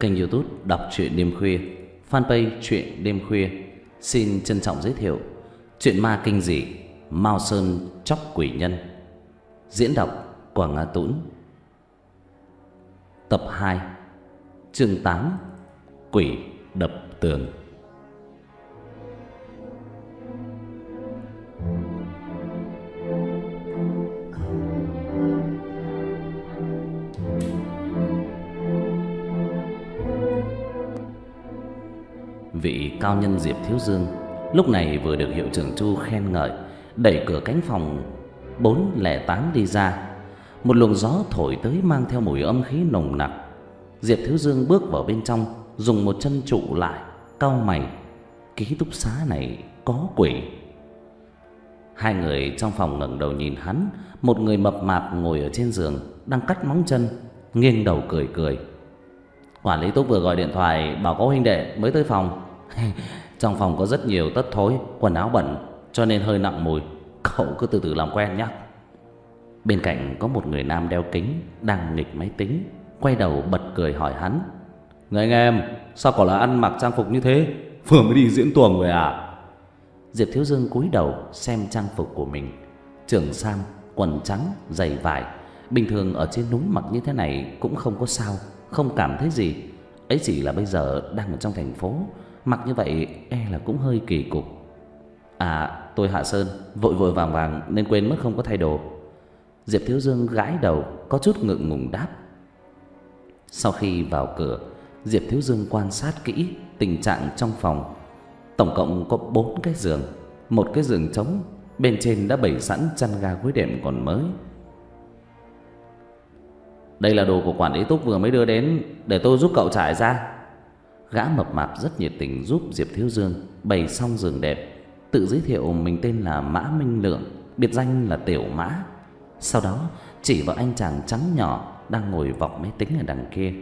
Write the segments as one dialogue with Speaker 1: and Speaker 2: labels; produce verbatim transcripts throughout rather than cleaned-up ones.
Speaker 1: Kênh YouTube Đọc truyện đêm khuya, fanpage truyện đêm khuya xin trân trọng giới thiệu truyện ma kinh dị Mao Sơn Chóc Quỷ Nhân. Diễn đọc Quảng Nga Tũng. Tập hai, chương tám, Quỷ đập tường. Vị cao nhân Diệp Thiếu Dương lúc này vừa được hiệu trưởng Chu khen ngợi, đẩy cửa cánh phòng bốn không tám đi ra. Một luồng gió thổi tới mang theo mùi âm khí nồng nặc. Diệp Thiếu Dương bước vào bên trong, dùng một chân trụ lại, cau mày. Ký túc xá này có quỷ. Hai người trong phòng ngẩng đầu nhìn hắn. Một người mập mạp ngồi ở trên giường đang cắt móng chân, nghiêng đầu cười cười. Quản lý túc vừa gọi điện thoại bảo có huynh đệ mới tới phòng. Trong phòng có rất nhiều tất thối, quần áo bẩn, cho nên hơi nặng mùi. Cậu cứ từ từ làm quen nhé. Bên cạnh có một người nam đeo kính đang nghịch máy tính, quay đầu bật cười hỏi hắn: Người anh em, sao cậu lại ăn mặc trang phục như thế? Vừa mới đi diễn tuồng rồi à? Diệp Thiếu Dương cúi đầu xem trang phục của mình. Trường sam, quần trắng, giày vải. Bình thường ở trên núi mặc như thế này cũng không có sao, không cảm thấy gì. Ấy chỉ là bây giờ đang ở trong thành phố, mặc như vậy e là cũng hơi kỳ cục. À, tôi Hạ Sơn, vội vội vàng vàng nên quên mất không có thay đồ. Diệp Thiếu Dương gãi đầu, có chút ngượng ngùng đáp. Sau khi vào cửa, Diệp Thiếu Dương quan sát kỹ tình trạng trong phòng. Tổng cộng có bốn cái giường, một cái giường trống, bên trên đã bày sẵn chăn ga gối đệm còn mới. Đây là đồ của quản lý túc vừa mới đưa đến, để tôi giúp cậu trải ra. Gã mập mạp rất nhiệt tình giúp Diệp Thiếu Dương bày xong giường đẹp, tự giới thiệu mình tên là Mã Minh Lượng, biệt danh là Tiểu Mã. Sau đó chỉ vào anh chàng trắng nhỏ đang ngồi vọc máy tính ở đằng kia.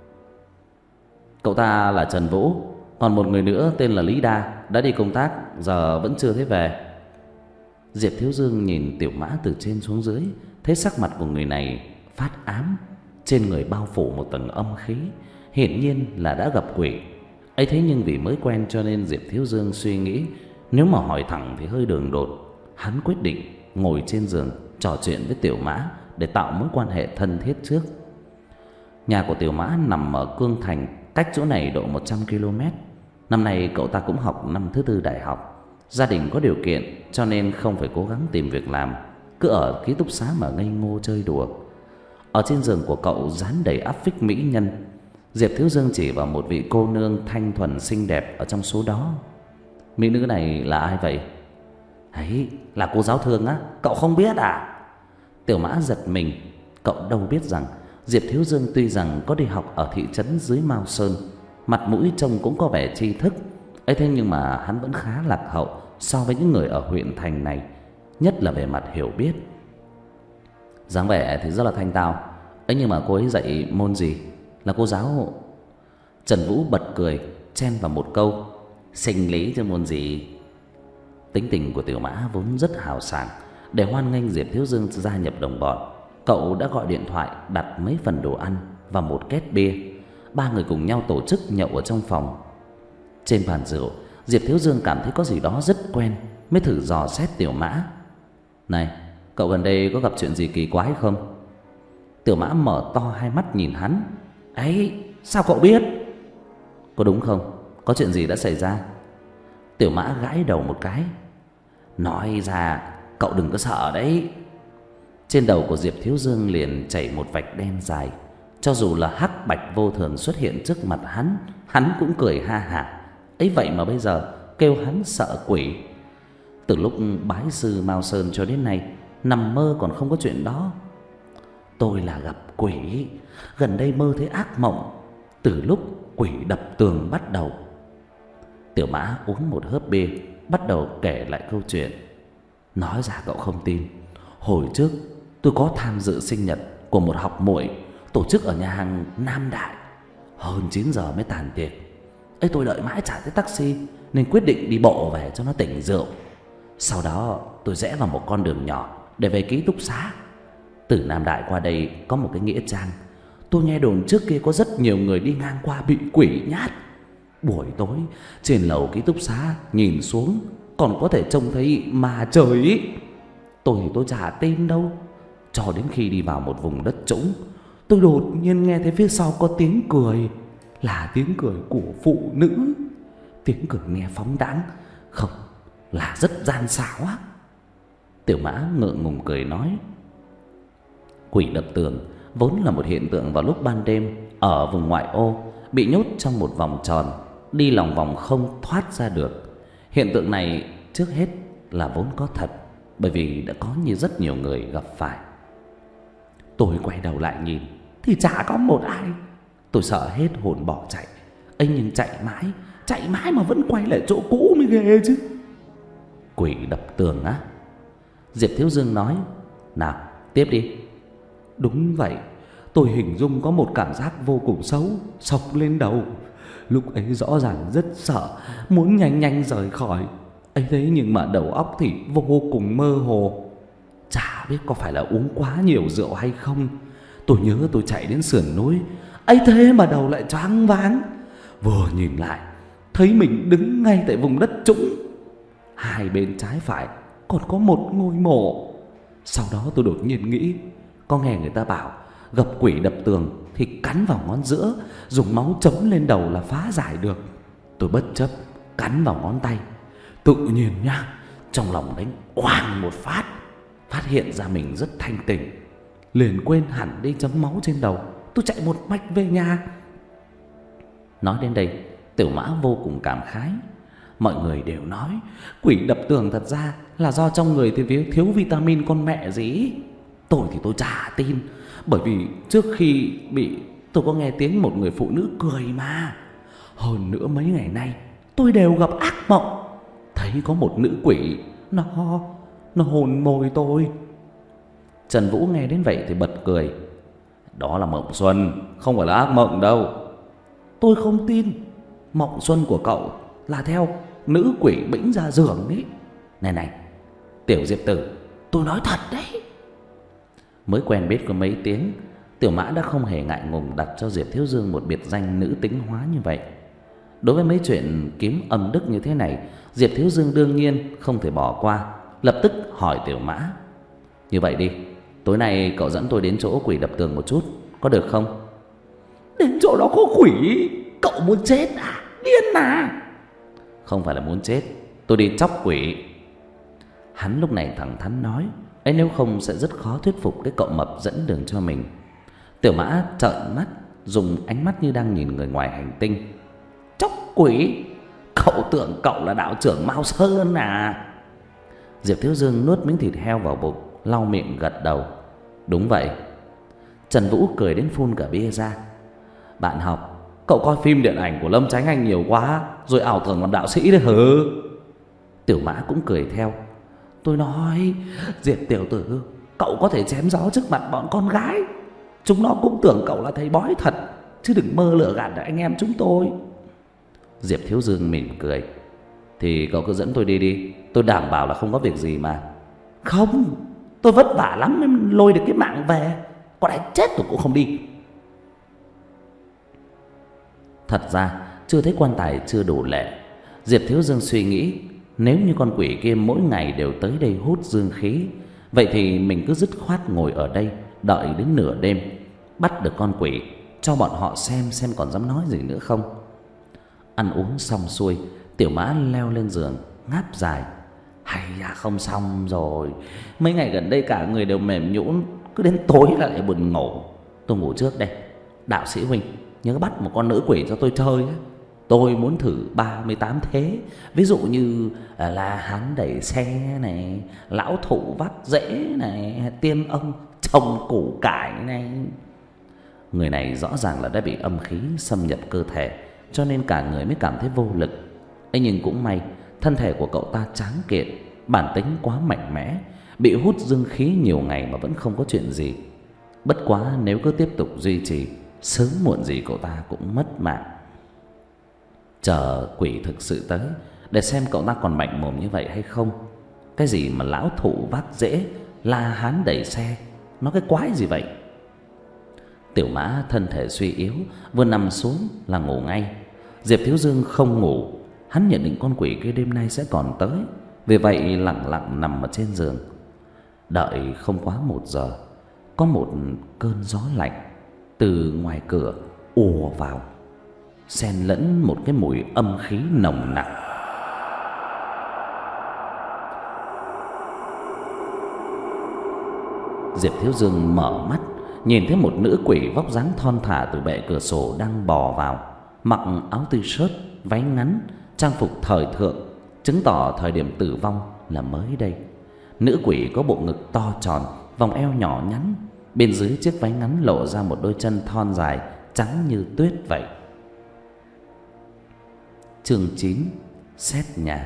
Speaker 1: Cậu ta là Trần Vũ, còn một người nữa tên là Lý Đa, đã đi công tác, giờ vẫn chưa thấy về. Diệp Thiếu Dương nhìn Tiểu Mã từ trên xuống dưới, thấy sắc mặt của người này phát ám, trên người bao phủ một tầng âm khí, hiển nhiên là đã gặp quỷ. Ấy thế nhưng vì mới quen cho nên Diệp Thiếu Dương suy nghĩ nếu mà hỏi thẳng thì hơi đường đột. Hắn quyết định ngồi trên giường trò chuyện với Tiểu Mã để tạo mối quan hệ thân thiết trước. Nhà của Tiểu Mã nằm ở Cương Thành, cách chỗ này độ một trăm ki lô mét. Năm nay cậu ta cũng học năm thứ tư đại học. Gia đình có điều kiện cho nên không phải cố gắng tìm việc làm, cứ ở ký túc xá mà ngây ngô chơi đùa. Ở trên giường của cậu dán đầy áp phích mỹ nhân. Diệp Thiếu Dương chỉ vào một vị cô nương thanh thuần xinh đẹp ở trong số đó. Mỹ nữ này là ai vậy? Ấy, là cô giáo Thương á, cậu không biết à? Tiểu Mã giật mình. Cậu đâu biết rằng Diệp Thiếu Dương tuy rằng có đi học ở thị trấn dưới Mao Sơn, mặt mũi trông cũng có vẻ tri thức. Ấy thế nhưng mà hắn vẫn khá lạc hậu so với những người ở huyện thành này, nhất là về mặt hiểu biết. Dáng vẻ thì rất là thanh tao. Ấy nhưng mà cô ấy dạy môn gì? Là cô giáo? Trần Vũ bật cười, chen vào một câu: sinh lý chứ môn gì. Tính tình của Tiểu Mã vốn rất hào sảng. Để hoan nghênh Diệp Thiếu Dương gia nhập đồng bọn, cậu đã gọi điện thoại đặt mấy phần đồ ăn và một két bia. Ba người cùng nhau tổ chức nhậu ở trong phòng. Trên bàn rượu, Diệp Thiếu Dương cảm thấy có gì đó rất quen, mới thử dò xét Tiểu Mã. Này, cậu gần đây có gặp chuyện gì kỳ quái không? Tiểu Mã mở to hai mắt nhìn hắn. Ấy, sao cậu biết? Có đúng không? Có chuyện gì đã xảy ra? Tiểu Mã gãi đầu một cái. Nói ra cậu đừng có sợ đấy. Trên đầu của Diệp Thiếu Dương liền chảy một vạch đen dài. Cho dù là hắc bạch vô thường xuất hiện trước mặt hắn, hắn cũng cười ha hả. Ấy vậy mà bây giờ kêu hắn sợ quỷ. Từ lúc bái sư Mao Sơn cho đến nay, nằm mơ còn không có chuyện đó. Tôi là gặp quỷ, gần đây mơ thấy ác mộng, từ lúc quỷ đập tường bắt đầu. Tiểu Mã uống một hớp bia, bắt đầu kể lại câu chuyện. Nói ra cậu không tin, hồi trước tôi có tham dự sinh nhật của một học muội tổ chức ở nhà hàng Nam Đại. Hơn chín giờ mới tàn tiệc. Ấy tôi đợi mãi chả thấy taxi nên quyết định đi bộ về cho nó tỉnh rượu. Sau đó tôi rẽ vào một con đường nhỏ để về ký túc xá. Từ Nam Đại qua đây có một cái nghĩa trang. Tôi nghe đồn trước kia có rất nhiều người đi ngang qua bị quỷ nhát. Buổi tối trên lầu ký túc xá nhìn xuống còn có thể trông thấy ma trời ý. Tôi thì tôi chả tin đâu. Cho đến khi đi vào một vùng đất trũng, tôi đột nhiên nghe thấy phía sau có tiếng cười. Là tiếng cười của phụ nữ. Tiếng cười nghe phóng đãng, không, là rất gian xảo á. Tiểu Mã ngượng ngùng cười nói: quỷ đập tường vốn là một hiện tượng vào lúc ban đêm ở vùng ngoại ô, bị nhốt trong một vòng tròn, đi lòng vòng không thoát ra được. Hiện tượng này trước hết là vốn có thật, bởi vì đã có như rất nhiều người gặp phải. Tôi quay đầu lại nhìn thì chả có một ai. Tôi sợ hết hồn bỏ chạy. ấy nhưng chạy mãi, chạy mãi mà vẫn quay lại chỗ cũ mới ghê chứ. Quỷ đập tường á? Diệp Thiếu Dương nói: nào, tiếp đi. Đúng vậy, tôi hình dung có một cảm giác vô cùng xấu xộc lên đầu. Lúc ấy rõ ràng rất sợ, muốn nhanh nhanh rời khỏi. ấy thế nhưng mà đầu óc thì vô cùng mơ hồ. Chả biết có phải là uống quá nhiều rượu hay không. Tôi nhớ tôi chạy đến sườn núi, ấy thế mà đầu lại choáng váng. Vừa nhìn lại thấy mình đứng ngay tại vùng đất trũng. Hai bên trái phải còn có một ngôi mộ. Sau đó tôi đột nhiên nghĩ, có nghe người ta bảo gặp quỷ đập tường thì cắn vào ngón giữa, dùng máu chấm lên đầu là phá giải được. Tôi bất chấp cắn vào ngón tay. Tự nhiên nhá, trong lòng đánh oang một phát, phát hiện ra mình rất thanh tỉnh, liền quên hẳn đi chấm máu trên đầu. Tôi chạy một mạch về nhà. Nói đến đây, Tiểu Mã vô cùng cảm khái. Mọi người đều nói quỷ đập tường thật ra là do trong người thì thiếu vitamin con mẹ gì. Tôi thì tôi chả tin, bởi vì trước khi bị tôi có nghe tiếng một người phụ nữ cười mà. Hơn nữa mấy ngày nay tôi đều gặp ác mộng, thấy có một nữ quỷ Nó Nó hôn môi tôi. Trần Vũ nghe đến vậy thì bật cười: đó là mộng xuân, không phải là ác mộng đâu. Tôi không tin. Mộng xuân của cậu là theo nữ quỷ bĩnh ra giường ấy. Này này, Tiểu Diệp Tử, tôi nói thật đấy. Mới quen biết có mấy tiếng, Tiểu Mã đã không hề ngại ngùng đặt cho Diệp Thiếu Dương một biệt danh nữ tính hóa như vậy. Đối với mấy chuyện kiếm âm đức như thế này, Diệp Thiếu Dương đương nhiên không thể bỏ qua, lập tức hỏi Tiểu Mã: như vậy đi, tối nay cậu dẫn tôi đến chỗ quỷ đập tường một chút, có được không? Đến chỗ đó có quỷ? Cậu muốn chết à? Điên à? Không phải là muốn chết, tôi đi chóc quỷ. Hắn lúc này thẳng thắn nói, ấy nếu không sẽ rất khó thuyết phục cái cậu mập dẫn đường cho mình. Tiểu Mã trợn mắt, dùng ánh mắt như đang nhìn người ngoài hành tinh. Chóc quỷ? Cậu tưởng cậu là đạo trưởng Mao Sơn à? Diệp Thiếu Dương nuốt miếng thịt heo vào bụng, lau miệng gật đầu: đúng vậy. Trần Vũ cười đến phun cả bia ra: bạn học, cậu coi phim điện ảnh của Lâm Chánh Anh nhiều quá, rồi ảo tưởng làm đạo sĩ đấy hử? Tiểu Mã cũng cười theo: tôi nói, Diệp tiểu tử, cậu có thể chém gió trước mặt bọn con gái, chúng nó cũng tưởng cậu là thầy bói thật, chứ đừng mơ lừa gạt được anh em chúng tôi. Diệp Thiếu Dương mỉm cười: thì cậu cứ dẫn tôi đi đi, tôi đảm bảo là không có việc gì mà. Không, tôi vất vả lắm mới lôi được cái mạng về, có đánh chết tôi cũng không đi. Thật ra chưa thấy quan tài chưa đủ lệ. Diệp Thiếu Dương suy nghĩ, nếu như con quỷ kia mỗi ngày đều tới đây hút dương khí, vậy thì mình cứ dứt khoát ngồi ở đây đợi đến nửa đêm, bắt được con quỷ, cho bọn họ xem xem còn dám nói gì nữa không. Ăn uống xong xuôi, Tiểu Mã leo lên giường ngáp dài: hay da, không xong rồi. Mấy ngày gần đây cả người đều mềm nhũn, cứ đến tối là lại buồn ngủ. Tôi ngủ trước đây. Đạo sĩ huynh nhớ bắt một con nữ quỷ cho tôi chơi nhé. Tôi muốn thử ba mươi tám thế. Ví dụ như là hán đẩy xe này, lão thụ vắt rễ này, tiên ông trồng củ cải này. Người này rõ ràng là đã bị âm khí xâm nhập cơ thể, cho nên cả người mới cảm thấy vô lực. ấy nhưng cũng may, thân thể của cậu ta tráng kiện, bản tính quá mạnh mẽ, bị hút dương khí nhiều ngày mà vẫn không có chuyện gì. Bất quá nếu cứ tiếp tục duy trì, sớm muộn gì cậu ta cũng mất mạng. Chờ quỷ thực sự tới, để xem cậu ta còn mạnh mồm như vậy hay không. Cái gì mà lão thụ vác rễ, la hán đẩy xe, nó cái quái gì vậy? Tiểu Mã thân thể suy yếu, vừa nằm xuống là ngủ ngay. Diệp Thiếu Dương không ngủ, hắn nhận định con quỷ kia đêm nay sẽ còn tới, vì vậy lặng lặng nằm ở trên giường. Đợi không quá một giờ, có một cơn gió lạnh từ ngoài cửa ùa vào, xen lẫn một cái mùi âm khí nồng nặc. Diệp Thiếu Dương mở mắt, nhìn thấy một nữ quỷ vóc dáng thon thả từ bệ cửa sổ đang bò vào, mặc áo t-shirt, váy ngắn, trang phục thời thượng, chứng tỏ thời điểm tử vong là mới đây. Nữ quỷ có bộ ngực to tròn, vòng eo nhỏ nhắn, bên dưới chiếc váy ngắn lộ ra một đôi chân thon dài trắng như tuyết vậy. Chương chín: Xét nhà.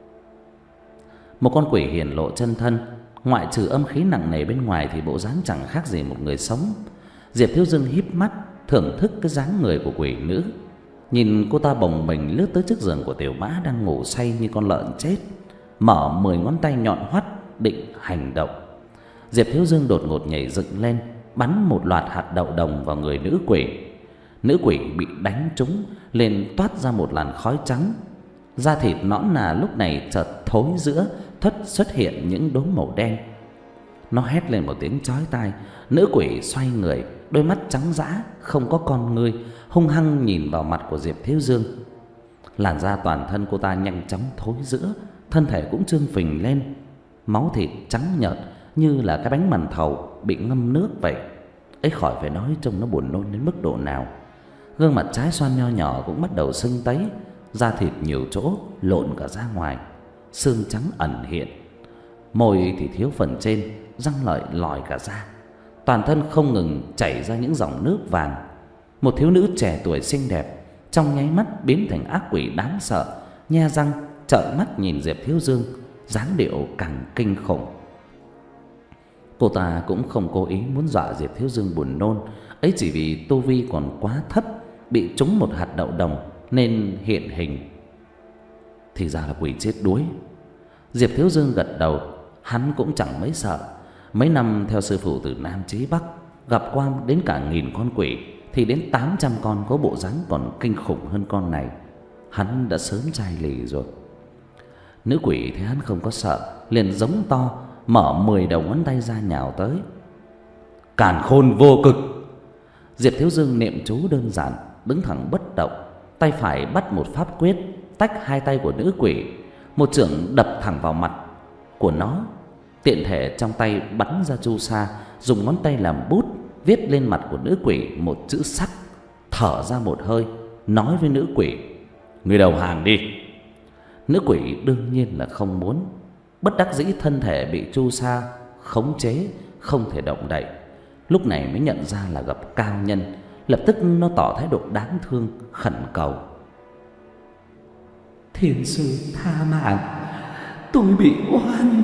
Speaker 1: Một con quỷ hiển lộ chân thân, ngoại trừ âm khí nặng nề bên ngoài thì bộ dáng chẳng khác gì một người sống. Diệp Thiếu Dương híp mắt thưởng thức cái dáng người của quỷ nữ, nhìn cô ta bồng bềnh lướt tới trước giường của Tiểu Mã đang ngủ say như con lợn chết, mở mười ngón tay nhọn hoắt định hành động. Diệp Thiếu Dương đột ngột nhảy dựng lên, bắn một loạt hạt đậu đồng vào người nữ quỷ. Nữ quỷ bị đánh trúng, lên toát ra một làn khói trắng. Da thịt nõn nà lúc này chợt thối rữa, thất xuất hiện những đốm màu đen. Nó hét lên một tiếng chói tai. Nữ quỷ xoay người, đôi mắt trắng dã không có con ngươi, hung hăng nhìn vào mặt của Diệp Thiếu Dương. Làn da toàn thân cô ta nhanh chóng thối rữa, thân thể cũng trương phình lên, máu thịt trắng nhợt như là cái bánh màn thầu bị ngâm nước vậy. Ấy khỏi phải nói trông nó buồn nôn đến mức độ nào. Gương mặt trái xoan nho nhỏ cũng bắt đầu sưng tấy, da thịt nhiều chỗ lộn cả ra ngoài, xương trắng ẩn hiện, môi thì thiếu phần trên, răng lợi lòi cả ra. Toàn thân không ngừng chảy ra những dòng nước vàng. Một thiếu nữ trẻ tuổi xinh đẹp trong nháy mắt biến thành ác quỷ đáng sợ, nhe răng trợn mắt nhìn Diệp Thiếu Dương, dáng điệu càng kinh khủng. Cô ta cũng không cố ý muốn dọa Diệp Thiếu Dương buồn nôn, ấy chỉ vì tu vi còn quá thấp, bị trúng một hạt đậu đồng nên hiện hình. Thì ra là quỷ chết đuối. Diệp Thiếu Dương gật đầu, hắn cũng chẳng mấy sợ. Mấy năm theo sư phụ từ Nam chí Bắc, gặp qua đến cả nghìn con quỷ, thì đến tám trăm con có bộ dáng còn kinh khủng hơn con này, hắn đã sớm chai lì rồi. Nữ quỷ thấy hắn không có sợ, liền giống to, mở mười đầu ngón tay ra nhào tới. Càn khôn vô cực. Diệp Thiếu Dương niệm chú đơn giản, đứng thẳng bất động, tay phải bắt một pháp quyết, tách hai tay của nữ quỷ, một chưởng đập thẳng vào mặt của nó. Tiện thể trong tay bắn ra chu sa, dùng ngón tay làm bút, viết lên mặt của nữ quỷ một chữ sắc, thở ra một hơi, nói với nữ quỷ: "Ngươi đầu hàng đi." Nữ quỷ đương nhiên là không muốn, bất đắc dĩ thân thể bị chu sa khống chế, không thể động đậy. Lúc này mới nhận ra là gặp cao nhân, lập tức nó tỏ thái độ đáng thương, khẩn cầu: "Thiên sư tha mạng, tôi bị oan."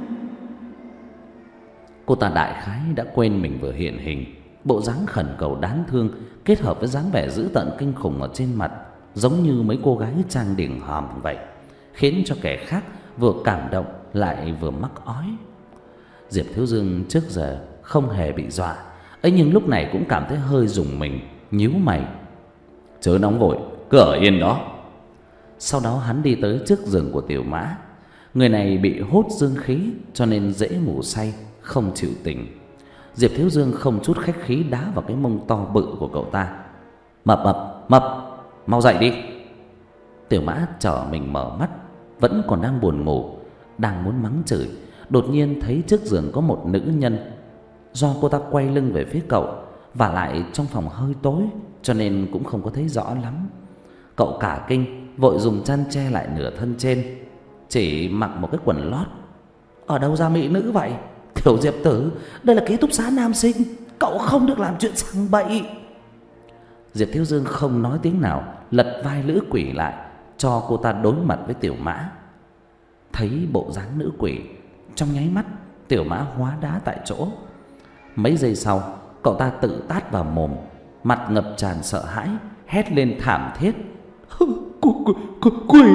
Speaker 1: Cô ta đại khái đã quên mình vừa hiện hình, bộ dáng khẩn cầu đáng thương kết hợp với dáng vẻ dữ tợn kinh khủng ở trên mặt, giống như mấy cô gái trang điểm hòm vậy, khiến cho kẻ khác vừa cảm động lại vừa mắc ói. Diệp Thiếu Dương trước giờ không hề bị dọa, ấy nhưng lúc này cũng cảm thấy hơi rùng mình, nhíu mày: "Chớ nóng vội, cứ ở yên đó." Sau đó hắn đi tới trước giường của Tiểu Mã. Người này bị hút dương khí cho nên dễ ngủ say, không chịu tỉnh. Diệp Thiếu Dương không chút khách khí đá vào cái mông to bự của cậu ta: "Mập mập mập, mau dậy đi." Tiểu Mã trở mình mở mắt, vẫn còn đang buồn ngủ, đang muốn mắng chửi, đột nhiên thấy trước giường có một nữ nhân. Do cô ta quay lưng về phía cậu, và lại trong phòng hơi tối cho nên cũng không có thấy rõ lắm. Cậu cả kinh, vội dùng chăn che lại nửa thân trên, chỉ mặc một cái quần lót. "Ở đâu ra mỹ nữ vậy? Tiểu Diệp tử, đây là ký túc xá nam sinh, cậu không được làm chuyện sằng bậy." Diệp Thiếu Dương không nói tiếng nào, lật vai nữ quỷ lại, cho cô ta đối mặt với Tiểu Mã. Thấy bộ dáng nữ quỷ, trong nháy mắt Tiểu Mã hóa đá tại chỗ. Mấy giây sau, cậu ta tự tát vào mồm, mặt ngập tràn sợ hãi, hét lên thảm thiết: "Quỷ!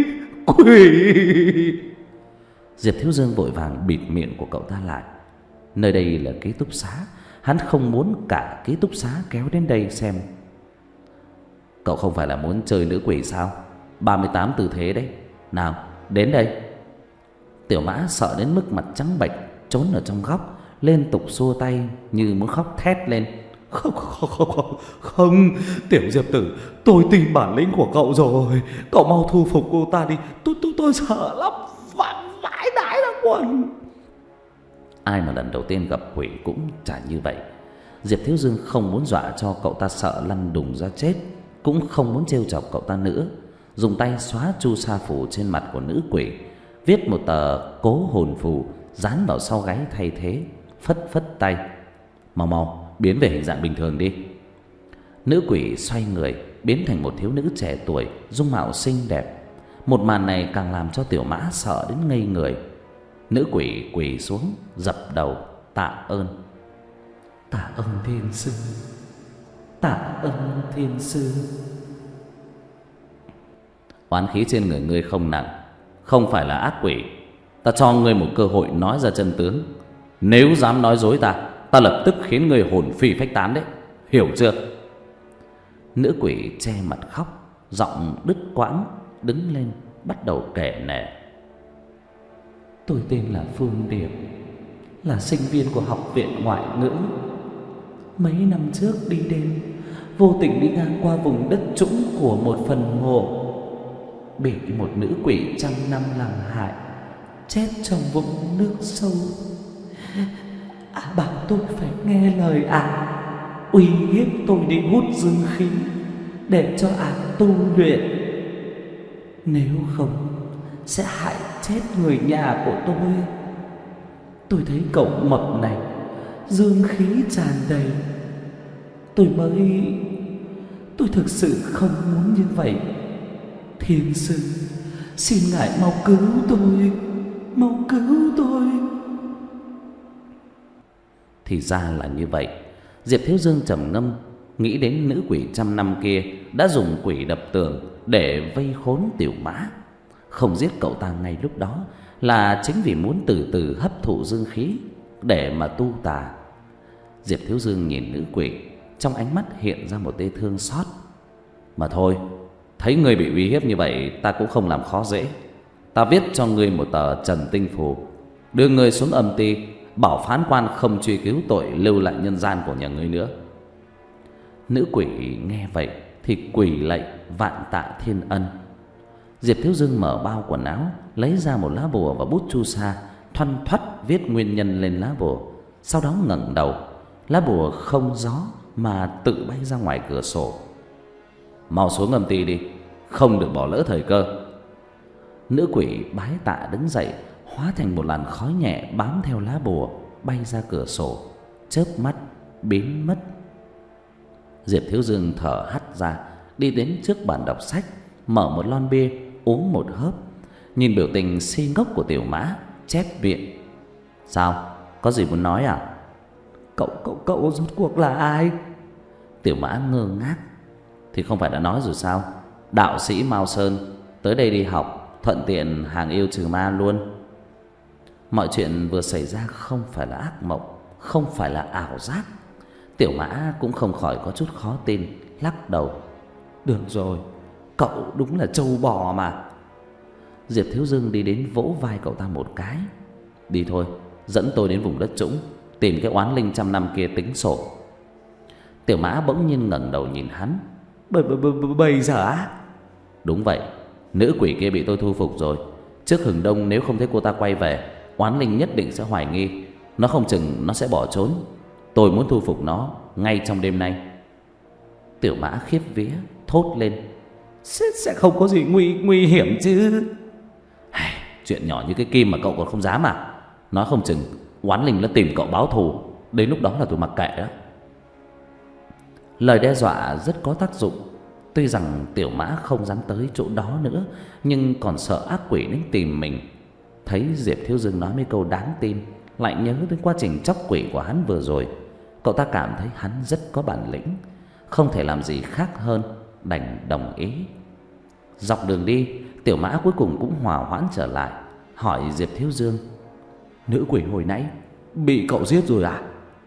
Speaker 1: Quỷ!" Diệp Thiếu Dương vội vàng bịt miệng của cậu ta lại. Nơi đây là ký túc xá, hắn không muốn cả ký túc xá kéo đến đây xem. Cậu không phải là muốn chơi nữ quỷ sao? Ba mươi tám tư thế đấy. Nào, đến đây. Tiểu Mã sợ đến mức mặt trắng bệch, trốn ở trong góc, liên tục xua tay như muốn khóc thét lên.
Speaker 2: Không, không, không, không, không, Tiểu Diệp Tử, tôi tin bản lĩnh của cậu rồi. Cậu mau thu phục cô ta đi. Tôi tôi tôi sợ lắm, vãi vãi đái ra quần.
Speaker 1: Ai mà lần đầu tiên gặp quỷ cũng chả như vậy. Diệp Thiếu Dương không muốn dọa cho cậu ta sợ lăn đùng ra chết, cũng không muốn trêu chọc cậu ta nữa. Dùng tay xóa chu sa phù trên mặt của nữ quỷ, viết một tờ cố hồn phù dán vào sau gáy thay thế, phất phất tay. Mau mau biến về hình dạng bình thường đi. Nữ quỷ xoay người biến thành một thiếu nữ trẻ tuổi, dung mạo xinh đẹp. Một màn này càng làm cho Tiểu Mã sợ đến ngây người. Nữ quỷ quỳ xuống dập đầu tạ ơn.
Speaker 2: Tạ ơn thiên sư, tạ ơn thiên sư.
Speaker 1: Oán khí trên người ngươi không nặng, không phải là ác quỷ. Ta cho ngươi một cơ hội nói ra chân tướng. Nếu dám nói dối ta, ta lập tức khiến ngươi hồn phi phách tán đấy, hiểu chưa? Nữ quỷ che mặt khóc, giọng đứt quãng, đứng lên bắt đầu kể nể.
Speaker 2: Tôi tên là Phương Điệp, là sinh viên của học viện ngoại ngữ. Mấy năm trước đi đêm, vô tình đi ngang qua vùng đất trũng của một phần mộ, bị một nữ quỷ trăm năm làm hại, chết trong vũng nước sâu. À, bảo tôi phải nghe lời ả, à, uy hiếp tôi đi hút dương khí để cho ả à tu luyện. Nếu không sẽ hại chết người nhà của tôi. Tôi thấy cậu mập này dương khí tràn đầy, tôi mới Tôi thực sự không muốn như vậy. Thiên sư, xin ngài mau cứu tôi, mau cứu tôi.
Speaker 1: Thì ra là như vậy. Diệp Thiếu Dương trầm ngâm, nghĩ đến nữ quỷ trăm năm kia đã dùng quỷ đập tường để vây khốn Tiểu Mã. Không giết cậu ta ngay lúc đó là chính vì muốn từ từ hấp thụ dương khí để mà tu tà. Diệp Thiếu Dương nhìn nữ quỷ, trong ánh mắt hiện ra một tia thương xót. Mà thôi, thấy ngươi bị uy hiếp như vậy, ta cũng không làm khó dễ. Ta viết cho ngươi một tờ trần tinh phù, đưa ngươi xuống âm ty, bảo phán quan không truy cứu tội lưu lại nhân gian của nhà ngươi nữa. Nữ quỷ nghe vậy thì quỳ lạy vạn tạ thiên ân. Diệp Thiếu Dương mở bao quần áo, lấy ra một lá bùa và bút chu sa, thoăn thoắt viết nguyên nhân lên lá bùa. Sau đó ngẩng đầu, lá bùa không gió mà tự bay ra ngoài cửa sổ. Mau xuống âm ty đi, không được bỏ lỡ thời cơ. Nữ quỷ bái tạ đứng dậy, hóa thành một làn khói nhẹ bám theo lá bùa, bay ra cửa sổ, chớp mắt biến mất. Diệp Thiếu Dương thở hắt ra, đi đến trước bàn đọc sách, mở một lon bia, uống một hớp, nhìn biểu tình si ngốc của Tiểu Mã, chép miệng. Sao, có gì muốn nói à?
Speaker 2: Cậu, cậu, cậu rốt cuộc là ai?
Speaker 1: Tiểu Mã ngơ ngác. Thì không phải đã nói rồi sao? Đạo sĩ Mao Sơn, tới đây đi học, thuận tiện hàng yêu trừ ma luôn. Mọi chuyện vừa xảy ra không phải là ác mộng, không phải là ảo giác. Tiểu Mã cũng không khỏi có chút khó tin, lắc đầu.
Speaker 2: Được rồi, cậu đúng là trâu bò mà.
Speaker 1: Diệp Thiếu Dương đi đến vỗ vai cậu ta một cái. Đi thôi, dẫn tôi đến vùng đất trũng, tìm cái oán linh trăm năm kia tính sổ. Tiểu Mã bỗng nhiên ngẩng đầu nhìn hắn.
Speaker 2: Bây, bây, bây giờ á?
Speaker 1: Đúng vậy, nữ quỷ kia bị tôi thu phục rồi. Trước hừng đông nếu không thấy cô ta quay về, oán linh nhất định sẽ hoài nghi, nó không chừng nó sẽ bỏ trốn. Tôi muốn thu phục nó ngay trong đêm nay. Tiểu Mã khiếp vía thốt lên.
Speaker 2: Sẽ, sẽ không có gì nguy, nguy hiểm chứ?
Speaker 1: Chuyện nhỏ như cái kim mà cậu còn không dám à? Nói không chừng oán linh nó tìm cậu báo thù, đến lúc đó là tôi mặc kệ đó. Lời đe dọa rất có tác dụng. Tuy rằng Tiểu Mã không dám tới chỗ đó nữa, nhưng còn sợ ác quỷ đến tìm mình. Thấy Diệp Thiếu Dương nói mấy câu đáng tin, lại nhớ đến quá trình chóc quỷ của hắn vừa rồi, cậu ta cảm thấy hắn rất có bản lĩnh, không thể làm gì khác hơn đành đồng ý. Dọc đường đi, Tiểu Mã cuối cùng cũng hòa hoãn trở lại, hỏi Diệp Thiếu Dương.
Speaker 2: Nữ quỷ hồi nãy bị cậu giết rồi à?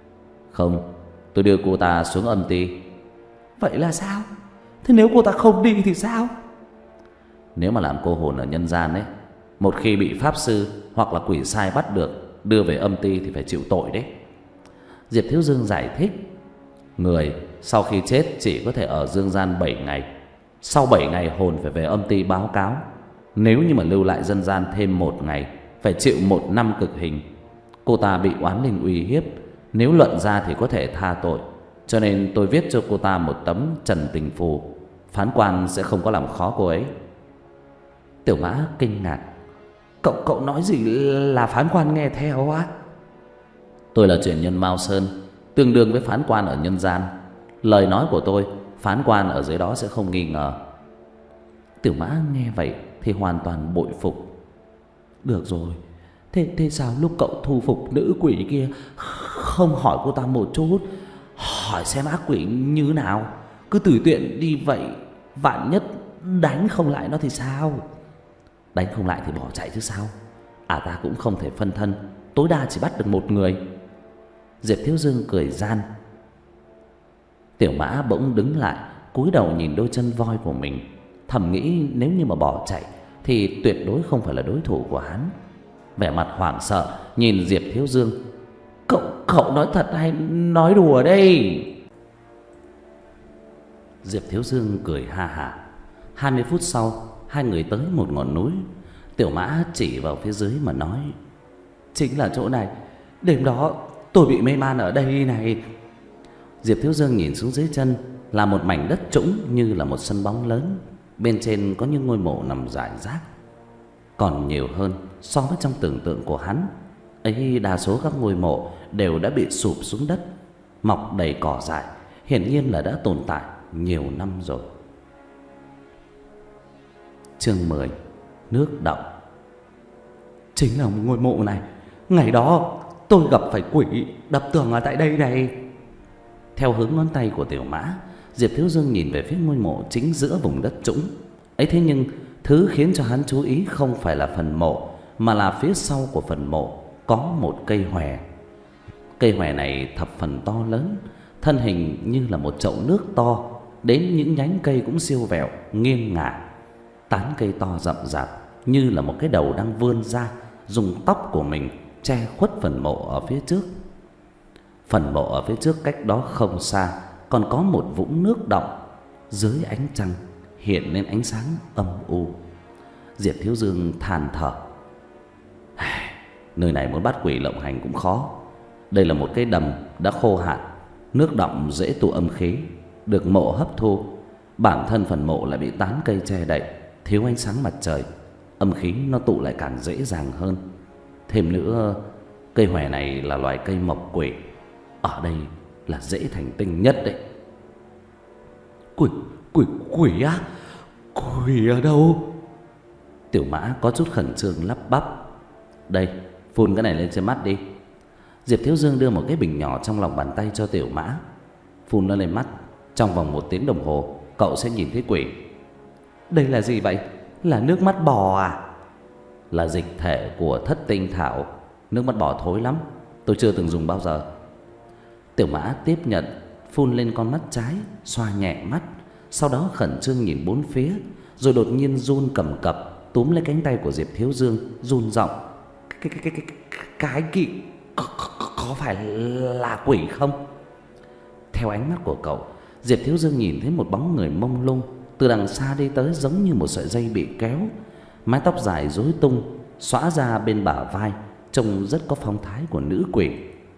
Speaker 1: Không, tôi đưa cô ta xuống âm ty.
Speaker 2: Vậy là sao? Thế nếu cô ta không đi thì sao?
Speaker 1: Nếu mà làm cô hồn ở nhân gian ấy, một khi bị pháp sư hoặc là quỷ sai bắt được đưa về âm ty thì phải chịu tội đấy. Diệp Thiếu Dương giải thích. Người sau khi chết chỉ có thể ở dương gian bảy ngày. Sau bảy ngày hồn phải về âm ty báo cáo. Nếu như mà lưu lại dân gian thêm một ngày, phải chịu một năm cực hình. Cô ta bị oán linh uy hiếp, nếu luận ra thì có thể tha tội. Cho nên tôi viết cho cô ta một tấm trần tình phù. Phán quan sẽ không có làm khó cô ấy.
Speaker 2: Tiểu Mã kinh ngạc. Cậu cậu nói gì là phán quan nghe theo á?
Speaker 1: Tôi là truyền nhân Mao Sơn, tương đương với phán quan ở nhân gian. Lời nói của tôi, phán quan ở dưới đó sẽ không nghi ngờ.
Speaker 2: Tiểu Mã nghe vậy thì hoàn toàn bội phục. Được rồi, thế, thế sao lúc cậu thu phục nữ quỷ kia không hỏi cô ta một chút, hỏi xem ác quỷ như nào? Cứ tùy tiện đi vậy, vạn nhất đánh không lại nó thì sao?
Speaker 1: Đánh không lại thì bỏ chạy chứ sao. À ta cũng không thể phân thân, tối đa chỉ bắt được một người. Diệp Thiếu Dương cười gian. Tiểu Mã bỗng đứng lại, cúi đầu nhìn đôi chân voi của mình, thầm nghĩ nếu như mà bỏ chạy thì tuyệt đối không phải là đối thủ của hắn. Vẻ mặt hoảng sợ nhìn Diệp Thiếu Dương.
Speaker 2: Cậu cậu nói thật hay nói đùa đây?
Speaker 1: Diệp Thiếu Dương cười ha hả. Hai mươi phút sau, hai người tới một ngọn núi. Tiểu Mã chỉ vào phía dưới mà nói.
Speaker 2: Chính là chỗ này. Đêm đó tôi bị mê man ở đây này.
Speaker 1: Diệp Thiếu Dương nhìn xuống dưới chân là một mảnh đất trũng như là một sân bóng lớn. Bên trên có những ngôi mộ nằm rải rác, còn nhiều hơn so với trong tưởng tượng của hắn. Ấy, đa số các ngôi mộ đều đã bị sụp xuống đất, mọc đầy cỏ dại, hiển nhiên là đã tồn tại nhiều năm rồi. Chương mười. Nước động.
Speaker 2: Chính là một ngôi mộ này. Ngày đó tôi gặp phải quỷ đập tường ở tại đây này.
Speaker 1: Theo hướng ngón tay của Tiểu Mã, Diệp Thiếu Dương nhìn về phía ngôi mộ chính giữa vùng đất trũng. Ấy thế nhưng thứ khiến cho hắn chú ý không phải là phần mộ, mà là phía sau của phần mộ có một cây hòe. Cây hòe này thập phần to lớn, thân hình như là một chậu nước to, đến những nhánh cây cũng siêu vẹo, nghiêng ngả. Tán cây to rậm rạp như là một cái đầu đang vươn ra, dùng tóc của mình che khuất phần mộ ở phía trước. Phần mộ ở phía trước cách đó không xa còn có một vũng nước đọng, dưới ánh trăng hiện lên ánh sáng âm u. Diệp Thiếu Dương than thở. Nơi này muốn bắt quỷ lộng hành cũng khó. Đây là một cái đầm đã khô hạn, nước đọng dễ tụ âm khí, được mộ hấp thu. Bản thân phần mộ lại bị tán cây che đậy, thiếu ánh sáng mặt trời, âm khí nó tụ lại càng dễ dàng hơn. Thêm nữa, cây hòe này là loài cây mộc quỷ, ở đây là dễ thành tinh nhất đấy.
Speaker 2: Quỷ, quỷ, quỷ á? Quỷ ở đâu?
Speaker 1: Tiểu Mã có chút khẩn trương lắp bắp. Đây, phun cái này lên trên mắt đi. Diệp Thiếu Dương đưa một cái bình nhỏ trong lòng bàn tay cho Tiểu Mã. Phun nó lên mắt, trong vòng một tiếng đồng hồ cậu sẽ nhìn thấy quỷ.
Speaker 2: Đây là gì vậy? Là nước mắt bò à?
Speaker 1: Là dịch thể của thất tinh thảo. Nước mắt bò thối lắm, tôi chưa từng dùng bao giờ. Tiểu Mã tiếp nhận, phun lên con mắt trái, xoa nhẹ mắt, sau đó khẩn trương nhìn bốn phía, rồi đột nhiên run cầm cập túm lấy cánh tay của Diệp Thiếu Dương, run giọng.
Speaker 2: Cái cái cái cái cái gì? Có, có, có phải là quỷ không?
Speaker 1: Theo ánh mắt của cậu, Diệp Thiếu Dương nhìn thấy một bóng người mông lung từ đằng xa đi tới, giống như một sợi dây bị kéo, mái tóc dài rối tung xõa ra bên bả vai, trông rất có phong thái của nữ quỷ.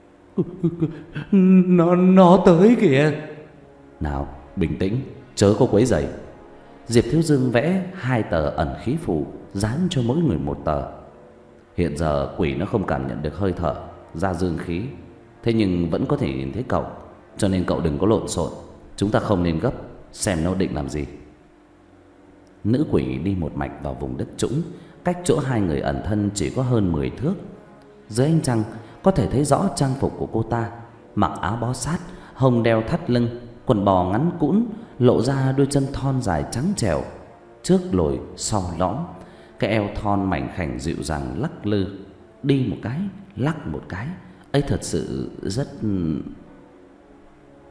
Speaker 2: Nó nó tới kìa.
Speaker 1: Nào, bình tĩnh, chớ có quấy rầy. Diệp Thiếu Dương vẽ hai tờ ẩn khí phù, dán cho mỗi người một tờ. Hiện giờ quỷ nó không cảm nhận được hơi thở, ra dương khí, thế nhưng vẫn có thể nhìn thấy cậu, cho nên cậu đừng có lộn xộn. Chúng ta không nên gấp, xem nó định làm gì. Nữ quỷ đi một mạch vào vùng đất trũng, cách chỗ hai người ẩn thân chỉ có hơn mười thước. Dưới ánh trăng có thể thấy rõ trang phục của cô ta, mặc áo bó sát, hồng đeo thắt lưng, quần bò ngắn cũn, lộ ra đôi chân thon dài trắng trẻo, trước lồi sau lõm, cái eo thon mảnh khảnh dịu dàng lắc lư, đi một cái lắc một cái, ấy thật sự rất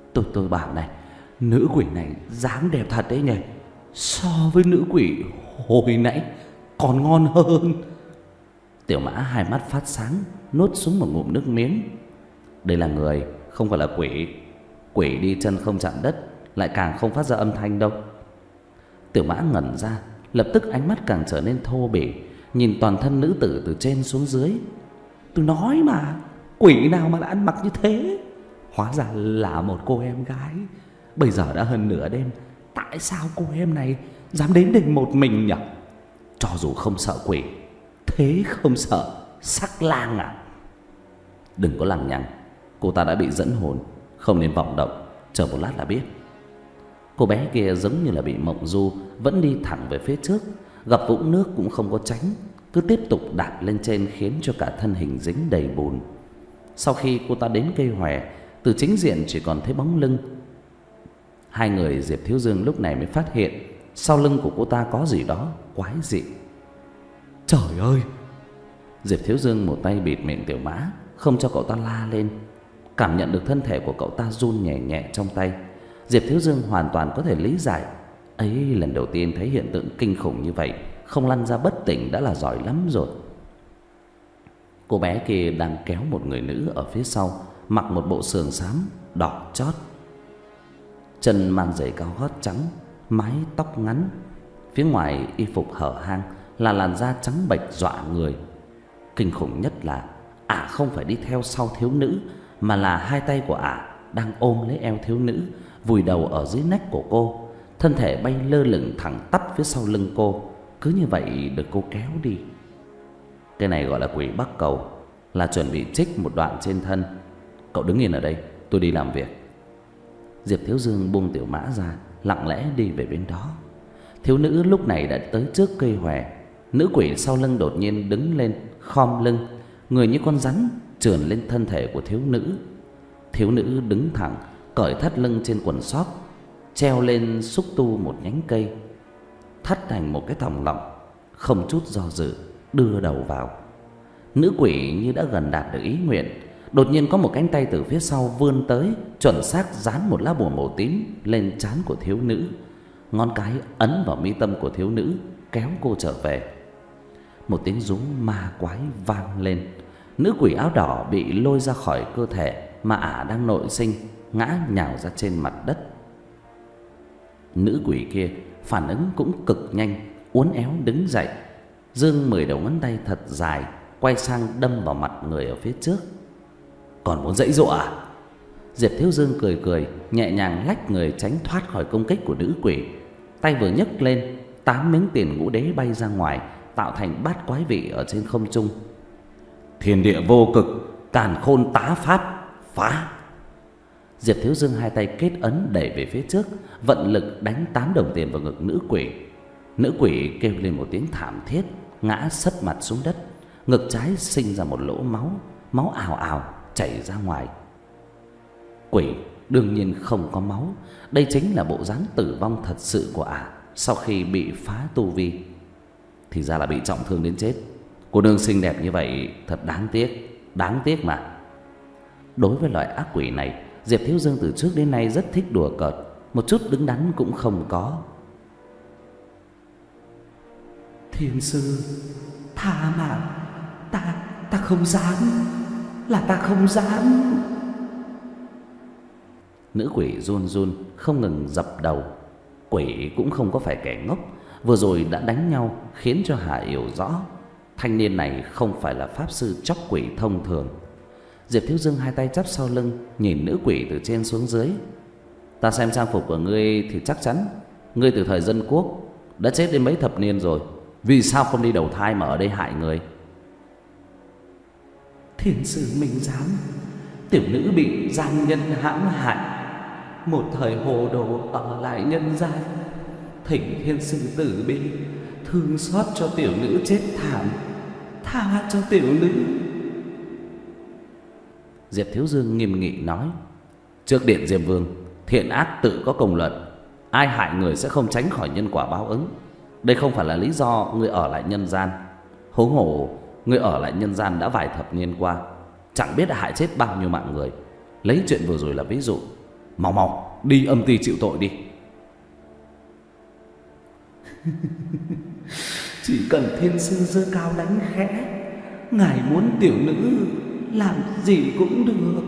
Speaker 2: Tôi tôi bảo này, nữ quỷ này dáng đẹp thật đấy nhỉ. So với nữ quỷ hồi nãy còn ngon hơn.
Speaker 1: Tiểu Mã hai mắt phát sáng, nuốt xuống một ngụm nước miếng. Đây là người, không phải là quỷ. Quỷ đi chân không chạm đất, lại càng không phát ra âm thanh đâu. Tiểu Mã ngẩn ra, lập tức ánh mắt càng trở nên thô bỉ, nhìn toàn thân nữ tử từ trên xuống dưới.
Speaker 2: Tôi nói mà, quỷ nào mà lại ăn mặc như thế. Hóa ra là một cô em gái. Bây giờ đã hơn nửa đêm, tại sao cô em này dám đến đây một mình nhỉ?
Speaker 1: Cho dù không sợ quỷ,
Speaker 2: thế không sợ sắc lang à?
Speaker 1: Đừng có lằng nhằng, cô ta đã bị dẫn hồn, không nên vọng động. Chờ một lát là biết. Cô bé kia giống như là bị mộng du, vẫn đi thẳng về phía trước. Gặp vũng nước cũng không có tránh, cứ tiếp tục đạp lên trên, khiến cho cả thân hình dính đầy bùn. Sau khi cô ta đến cây hòe, từ chính diện chỉ còn thấy bóng lưng. Hai người Diệp Thiếu Dương lúc này mới phát hiện sau lưng của cô ta có gì đó quái dị.
Speaker 2: Trời ơi!
Speaker 1: Diệp Thiếu Dương một tay bịt miệng Tiểu Mã, không cho cậu ta la lên. Cảm nhận được thân thể của cậu ta run nhẹ nhẹ trong tay, Diệp Thiếu Dương hoàn toàn có thể lý giải. Ấy lần đầu tiên thấy hiện tượng kinh khủng như vậy, không lăn ra bất tỉnh đã là giỏi lắm rồi. Cô bé kia đang kéo một người nữ ở phía sau, mặc một bộ sườn xám đỏ chót, chân mang giày cao gót trắng, mái tóc ngắn. Phía ngoài y phục hở hang là làn da trắng bệch dọa người. Kinh khủng nhất là ả không phải đi theo sau thiếu nữ, mà là hai tay của ả đang ôm lấy eo thiếu nữ, vùi đầu ở dưới nách của cô. Thân thể bay lơ lửng thẳng tắp phía sau lưng cô, cứ như vậy được cô kéo đi. Cái này gọi là quỷ bắc cầu, là chuẩn bị trích một đoạn trên thân. Cậu đứng yên ở đây, tôi đi làm việc. Diệp Thiếu Dương buông Tiểu Mã ra, lặng lẽ đi về bên đó. Thiếu nữ lúc này đã tới trước cây hòe. Nữ quỷ sau lưng đột nhiên đứng lên, khom lưng, người như con rắn trườn lên thân thể của thiếu nữ. Thiếu nữ đứng thẳng, cởi thắt lưng trên quần sóc, treo lên xúc tu một nhánh cây, thắt thành một cái thòng lọng, không chút do dự đưa đầu vào. Nữ quỷ như đã gần đạt được ý nguyện, đột nhiên có một cánh tay từ phía sau vươn tới, chuẩn xác dán một lá bùa màu tím lên trán của thiếu nữ. Ngón cái ấn vào mi tâm của thiếu nữ, kéo cô trở về. Một tiếng rú ma quái vang lên. Nữ quỷ áo đỏ bị lôi ra khỏi cơ thể mà ả đang nội sinh, ngã nhào ra trên mặt đất. Nữ quỷ kia phản ứng cũng cực nhanh, uốn éo đứng dậy, giương mười đầu ngón tay thật dài, quay sang đâm vào mặt người ở phía trước. Còn muốn giãy giụa à? Diệp Thiếu Dương cười cười, nhẹ nhàng lách người tránh thoát khỏi công kích của nữ quỷ. Tay vừa nhấc lên, tám miếng tiền ngũ đế bay ra ngoài, tạo thành bát quái vị ở trên không trung. Thiên địa vô cực, càn khôn tá pháp, phá! Diệp Thiếu Dương hai tay kết ấn đẩy về phía trước, vận lực đánh tám đồng tiền vào ngực nữ quỷ. Nữ quỷ kêu lên một tiếng thảm thiết, ngã sấp mặt xuống đất. Ngực trái sinh ra một lỗ máu, máu ào ào chảy ra ngoài. Quỷ đương nhiên không có máu, đây chính là bộ dáng tử vong thật sự của ả sau khi bị phá tu vi. Thì ra là bị trọng thương đến chết. Cô nương xinh đẹp như vậy thật đáng tiếc, đáng tiếc mà. Đối với loại ác quỷ này, Diệp Thiếu Dương từ trước đến nay rất thích đùa cợt, một chút đứng đắn cũng không có.
Speaker 2: Thiên sư, tha mạng, ta ta không dám, là ta không dám.
Speaker 1: Nữ quỷ run run không ngừng dập đầu. Quỷ cũng không có phải kẻ ngốc, vừa rồi đã đánh nhau khiến cho Hà hiểu rõ thanh niên này không phải là pháp sư chóc quỷ thông thường. Diệp Thiếu Dương hai tay chắp sau lưng, nhìn nữ quỷ từ trên xuống dưới. Ta xem trang phục của ngươi thì chắc chắn ngươi từ thời dân quốc đã chết đến mấy thập niên rồi, vì sao không đi đầu thai mà ở đây hại người?
Speaker 2: Thiên sư minh giám, tiểu nữ bị gian nhân hãm hại, một thời hồ đồ ở lại nhân gian, thỉnh thiên sư tử bi thương xót cho tiểu nữ chết thảm, tha cho tiểu nữ.
Speaker 1: Diệp Thiếu Dương nghiêm nghị nói: Trước điện Diêm Vương, thiện ác tự có công luận, ai hại người sẽ không tránh khỏi nhân quả báo ứng. Đây không phải là lý do ngươi ở lại nhân gian. Huống hồ ngươi ở lại nhân gian đã vài thập niên qua, chẳng biết đã hại chết bao nhiêu mạng người. Lấy chuyện vừa rồi là ví dụ, Mau mau đi âm ty chịu tội đi.
Speaker 2: Chỉ cần thiên sư giơ cao đánh khẽ, ngài muốn tiểu nữ làm gì cũng được.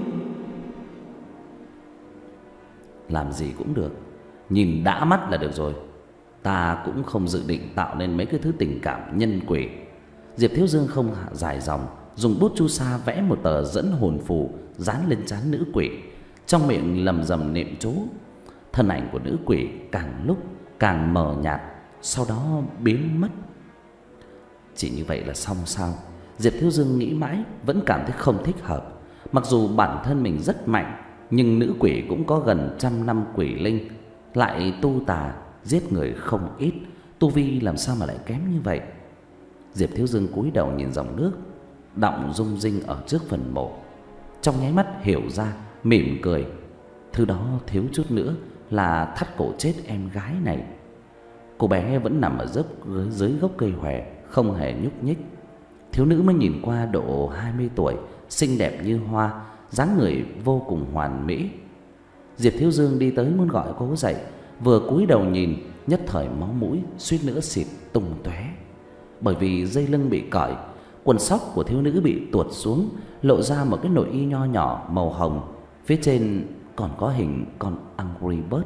Speaker 1: Làm gì cũng được, nhìn đã mắt là được rồi. Ta cũng không dự định tạo nên mấy cái thứ tình cảm nhân quỷ. Diệp Thiếu Dương không hạ dài dòng, dùng bút chu sa vẽ một tờ dẫn hồn phù dán lên trán nữ quỷ, trong miệng lầm rầm niệm chú. Thân ảnh của nữ quỷ càng lúc càng mờ nhạt, sau đó biến mất. Chỉ như vậy là xong sao? Diệp Thiếu Dương nghĩ mãi vẫn cảm thấy không thích hợp. Mặc dù bản thân mình rất mạnh, nhưng nữ quỷ cũng có gần trăm năm quỷ linh, lại tu tà giết người không ít, tu vi làm sao mà lại kém như vậy? Diệp Thiếu Dương cúi đầu nhìn dòng nước đọng rung rinh ở trước phần mộ, trong nháy mắt hiểu ra, mỉm cười. Thứ đó thiếu chút nữa là thắt cổ chết em gái này. Cô bé vẫn nằm ở dốc dưới gốc cây hòe, không hề nhúc nhích. Thiếu nữ mới nhìn qua độ hai mươi tuổi, xinh đẹp như hoa, dáng người vô cùng hoàn mỹ. Diệp Thiếu Dương đi tới muốn gọi cô dậy, vừa cúi đầu nhìn, nhất thời máu mũi suýt nữa xịt tung tóe. Bởi vì dây lưng bị cởi, quần sóc của thiếu nữ bị tuột xuống, lộ ra một cái nội y nho nhỏ màu hồng, phía trên còn có hình con Angry Bird.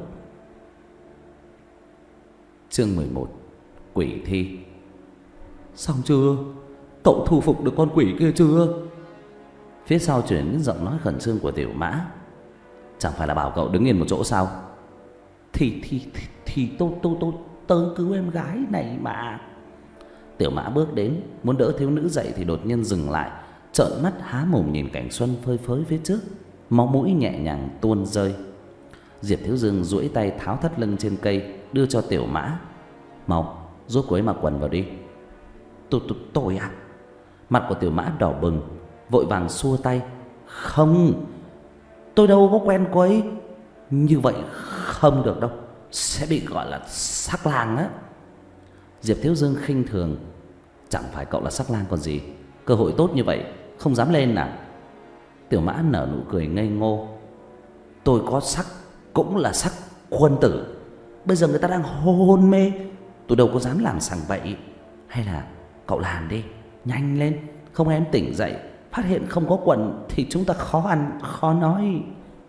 Speaker 1: Chương mười một. Quỷ thi.
Speaker 2: Xong chưa? Cậu thu phục được con quỷ kia chưa?
Speaker 1: Phía sau truyền đến giọng nói khẩn trương của Tiểu Mã. Chẳng phải là bảo cậu đứng yên một chỗ sao?
Speaker 2: Thì thì thì, thì tôi tôi tôi tới cứu em gái này mà.
Speaker 1: Tiểu Mã bước đến muốn đỡ thiếu nữ dậy thì đột nhiên dừng lại, trợn mắt há mồm nhìn cảnh xuân phơi phới phía trước, máu mũi nhẹ nhàng tuôn rơi. Diệp Thiếu Dương duỗi tay tháo thắt lưng trên cây đưa cho Tiểu Mã. Mau giúp cô ấy mặc quần vào đi.
Speaker 2: Tôi tôi tôi à?
Speaker 1: Mặt của Tiểu Mã đỏ bừng, vội vàng xua tay.
Speaker 2: Không, tôi đâu có quen cô ấy. Như vậy không được đâu, sẽ bị gọi là sắc lang á.
Speaker 1: Diệp Thiếu Dương khinh thường. Chẳng phải cậu là sắc lang còn gì, cơ hội tốt như vậy không dám lên à? Tiểu Mã nở nụ cười ngây ngô.
Speaker 2: Tôi có sắc cũng là sắc quân tử. Bây giờ người ta đang hôn mê, tôi đâu có dám làm sằng bậy. Hay là cậu làm đi, nhanh lên, không em tỉnh dậy phát hiện không có quần thì chúng ta khó ăn khó nói.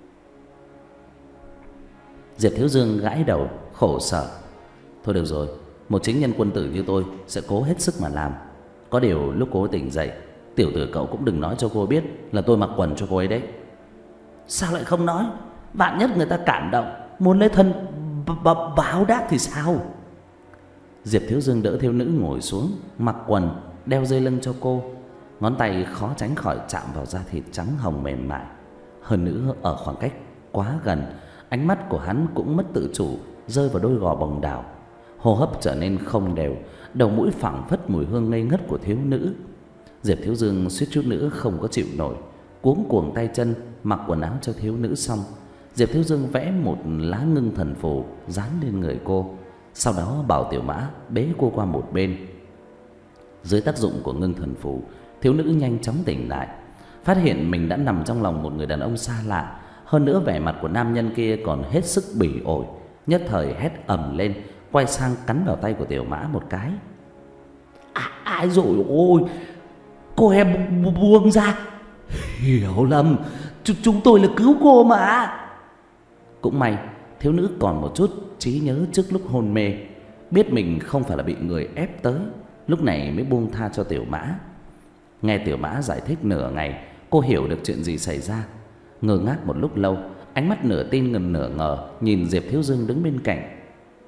Speaker 1: Diệp Thiếu Dương gãi đầu khổ sở. Thôi được rồi, một chính nhân quân tử như tôi sẽ cố hết sức mà làm. Có điều lúc cô tỉnh dậy, tiểu tử cậu cũng đừng nói cho cô biết là tôi mặc quần cho cô ấy đấy.
Speaker 2: Sao lại không nói? Vạn nhất người ta cảm động, muốn lấy thân b- b- báo đáp thì sao?
Speaker 1: Diệp Thiếu Dương đỡ thiếu nữ ngồi xuống, mặc quần, đeo dây lưng cho cô. Ngón tay khó tránh khỏi chạm vào da thịt trắng hồng mềm mại. Hơn nữa ở khoảng cách quá gần, ánh mắt của hắn cũng mất tự chủ rơi vào đôi gò bồng đào. Hô hấp trở nên không đều, đầu mũi phảng phất mùi hương ngây ngất của thiếu nữ. Diệp Thiếu Dương suýt chút nữa không có chịu nổi, cuống cuồng tay chân mặc quần áo cho thiếu nữ xong, Diệp Thiếu Dương vẽ một lá ngưng thần phù dán lên người cô, sau đó bảo Tiểu Mã bế cô qua một bên. Dưới tác dụng của ngưng thần phù, thiếu nữ nhanh chóng tỉnh lại, phát hiện mình đã nằm trong lòng một người đàn ông xa lạ, hơn nữa vẻ mặt của nam nhân kia còn hết sức bỉ ổi, nhất thời hét ầm lên, quay sang cắn vào tay của Tiểu Mã một cái.
Speaker 2: À, ai rồi ôi, cô em bu buông ra. Hiểu lầm, Ch chúng tôi là cứu cô mà.
Speaker 1: Cũng may thiếu nữ còn một chút trí nhớ trước lúc hôn mê, biết mình không phải là bị người ép tới, lúc này mới buông tha cho Tiểu Mã. Nghe Tiểu Mã giải thích nửa ngày, cô hiểu được chuyện gì xảy ra. Ngơ ngác một lúc lâu, ánh mắt nửa tin ngần nửa ngờ nhìn Diệp Thiếu Dương đứng bên cạnh.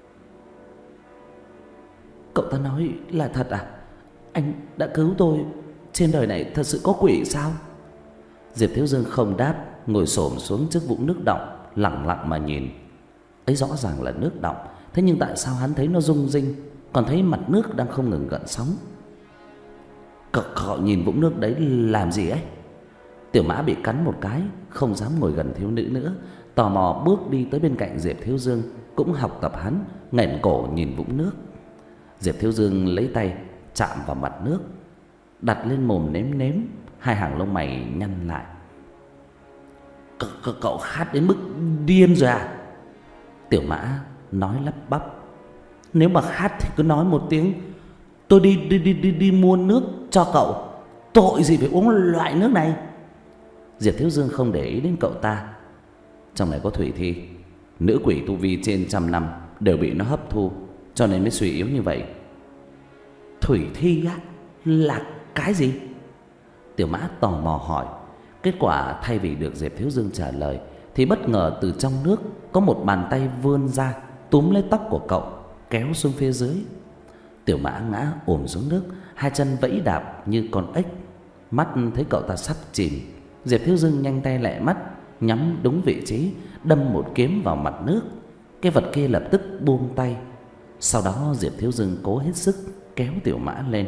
Speaker 2: Cậu ta nói là thật à? Anh đã cứu tôi, trên đời này thật sự có quỷ sao?
Speaker 1: Diệp Thiếu Dương không đáp, ngồi xổm xuống trước vũng nước đọng, lặng lặng mà nhìn. Ấy rõ ràng là nước đọng, thế nhưng tại sao hắn thấy nó rung rinh, còn thấy mặt nước đang không ngừng gợn sóng?
Speaker 2: Cậu, cậu nhìn vũng nước đấy làm gì ấy?
Speaker 1: Tiểu Mã bị cắn một cái, không dám ngồi gần thiếu nữ nữa, tò mò bước đi tới bên cạnh Diệp Thiếu Dương, cũng học tập hắn, nghển cổ nhìn vũng nước. Diệp Thiếu Dương lấy tay chạm vào mặt nước, đặt lên mồm nếm nếm, hai hàng lông mày nhăn lại. C- cậu khát đến mức điên rồi à? Tiểu Mã nói lắp bắp. Nếu mà khát thì cứ nói một tiếng, tôi đi đi đi đi đi mua nước cho cậu. Tội gì phải uống loại nước này. Diệp Thiếu Dương không để ý đến cậu ta. Trong này có Thủy Thi, nữ quỷ tu vi trên trăm năm đều bị nó hấp thu, cho nên mới suy yếu như vậy. Thủy Thi á? Là cái gì? Tiểu Mã tò mò hỏi. Kết quả thay vì được Diệp Thiếu Dương trả lời thì bất ngờ từ trong nước có một bàn tay vươn ra, túm lấy tóc của cậu, kéo xuống phía dưới. Tiểu Mã ngã ồm xuống nước, hai chân vẫy đạp như con ếch. Mắt thấy cậu ta sắp chìm, Diệp Thiếu Dương nhanh tay lẹ mắt, nhắm đúng vị trí, đâm một kiếm vào mặt nước. Cái vật kia lập tức buông tay. Sau đó Diệp Thiếu Dương cố hết sức kéo Tiểu Mã lên.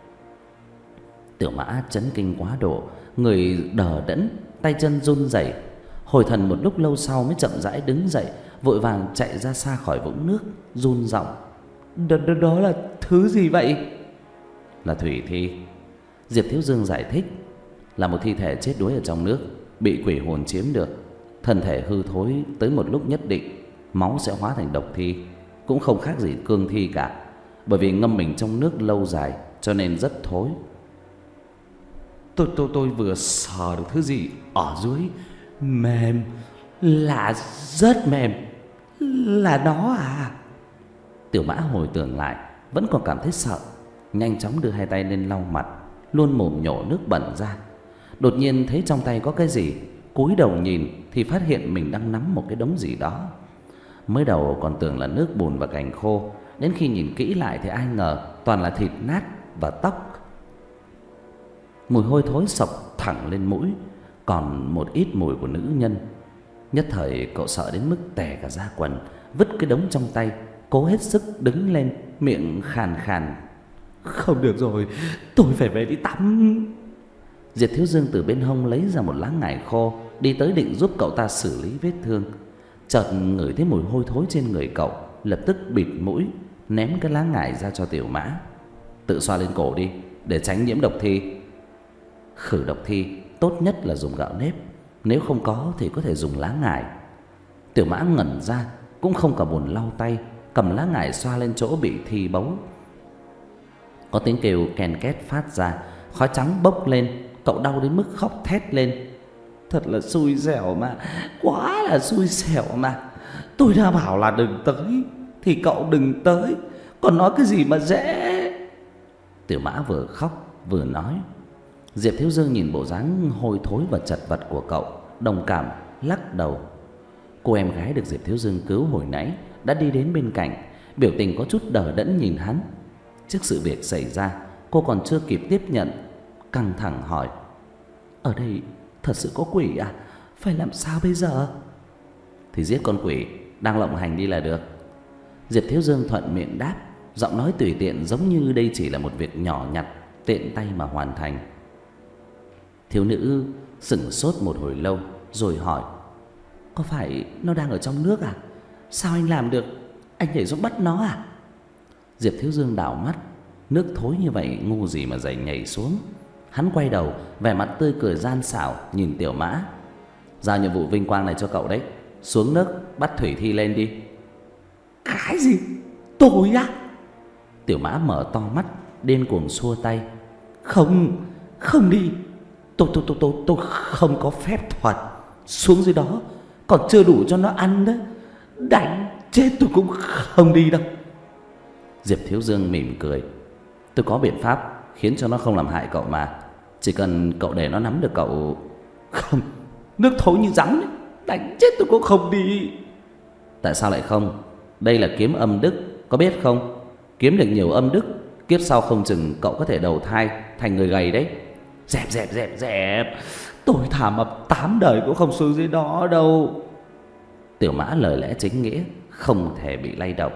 Speaker 1: Tiểu Mã chấn kinh quá độ, người đờ đẫn, tay chân run rẩy. Hồi thần một lúc lâu sau mới chậm rãi đứng dậy, vội vàng chạy ra xa khỏi vũng nước, run giọng. Đó, đó, đó là thứ gì vậy? Là Thủy Thi. Diệp Thiếu Dương giải thích. Là một thi thể chết đuối ở trong nước, bị quỷ hồn chiếm được. Thân thể hư thối tới một lúc nhất định, máu sẽ hóa thành độc thi, cũng không khác gì cương thi cả. Bởi vì ngâm mình trong nước lâu dài cho nên rất thối. Tôi tôi tôi vừa sờ được thứ gì ở dưới, mềm, là rất mềm. Là nó à? Tiểu Mã hồi tưởng lại, vẫn còn cảm thấy sợ, nhanh chóng đưa hai tay lên lau mặt, luôn mồm nhổ nước bẩn ra. Đột nhiên thấy trong tay có cái gì, cúi đầu nhìn thì phát hiện mình đang nắm một cái đống gì đó. Mới đầu còn tưởng là nước bùn và cành khô, đến khi nhìn kỹ lại thì ai ngờ toàn là thịt nát và tóc. Mùi hôi thối sộc thẳng lên mũi, còn một ít mùi của nữ nhân. Nhất thời cậu sợ đến mức tè cả da quần, vứt cái đống trong tay, cố hết sức đứng lên, miệng khàn khàn. Không được rồi, tôi phải về đi tắm. Diệp Thiếu Dương từ bên hông lấy ra một lá ngải khô, đi tới định giúp cậu ta xử lý vết thương. Chợt ngửi thấy mùi hôi thối trên người cậu, lập tức bịt mũi, ném cái lá ngải ra cho Tiểu Mã. Tự xoa lên cổ đi, để tránh nhiễm độc thi. Khử độc thi tốt nhất là dùng gạo nếp, nếu không có thì có thể dùng lá ngải. Tiểu Mã ngẩn ra, cũng không cả buồn lau tay, cầm lá ngải xoa lên chỗ bị thi bấu. Có tiếng kêu ken két phát ra, khói trắng bốc lên. Cậu đau đến mức khóc thét lên. Thật là xui xẻo mà, quá là xui xẻo mà. Tôi đã bảo là đừng tới thì cậu đừng tới, còn nói cái gì mà dễ. Tiểu Mã vừa khóc vừa nói. Diệp Thiếu Dương nhìn bộ dáng hôi thối và chật vật của cậu, đồng cảm lắc đầu. Cô em gái được Diệp Thiếu Dương cứu hồi nãy đã đi đến bên cạnh, biểu tình có chút đờ đẫn nhìn hắn. Trước sự việc xảy ra, cô còn chưa kịp tiếp nhận, căng thẳng hỏi. Ở đây thật sự có quỷ à? Phải làm sao bây giờ? Thì giết con quỷ đang lộng hành đi là được. Diệp Thiếu Dương thuận miệng đáp, giọng nói tùy tiện, giống như đây chỉ là một việc nhỏ nhặt, tiện tay mà hoàn thành. Thiếu nữ sững sốt một hồi lâu rồi hỏi. Có phải nó đang ở trong nước à? Sao anh làm được? Anh nhảy xuống bắt nó à? Diệp Thiếu Dương đảo mắt. Nước thối như vậy ngu gì mà dậy nhảy xuống. Hắn quay đầu, vẻ mặt tươi cười gian xảo nhìn Tiểu Mã. Giao nhiệm vụ vinh quang này cho cậu đấy. Xuống nước bắt Thủy Thi lên đi. Cái gì? Tôi á? Tiểu Mã mở to mắt, điên cuồng xua tay. Không, không đi. Tôi tôi tôi tôi tôi không có phép thuật. Xuống dưới đó còn chưa đủ cho nó ăn đấy. Đánh chết tôi cũng không đi đâu. Diệp Thiếu Dương mỉm cười. Tôi có biện pháp khiến cho nó không làm hại cậu mà. Chỉ cần cậu để nó nắm được cậu. Không, nước thối như rắn ấy. Đánh chết tôi cũng không đi. Tại sao lại không? Đây là kiếm âm đức, có biết không? Kiếm được nhiều âm đức, kiếp sau không chừng cậu có thể đầu thai thành người gầy đấy. Dẹp dẹp dẹp dẹp. Tôi thả mập tám đời cũng không xuống dưới đó đâu. Tiểu Mã lời lẽ chính nghĩa, không thể bị lay động.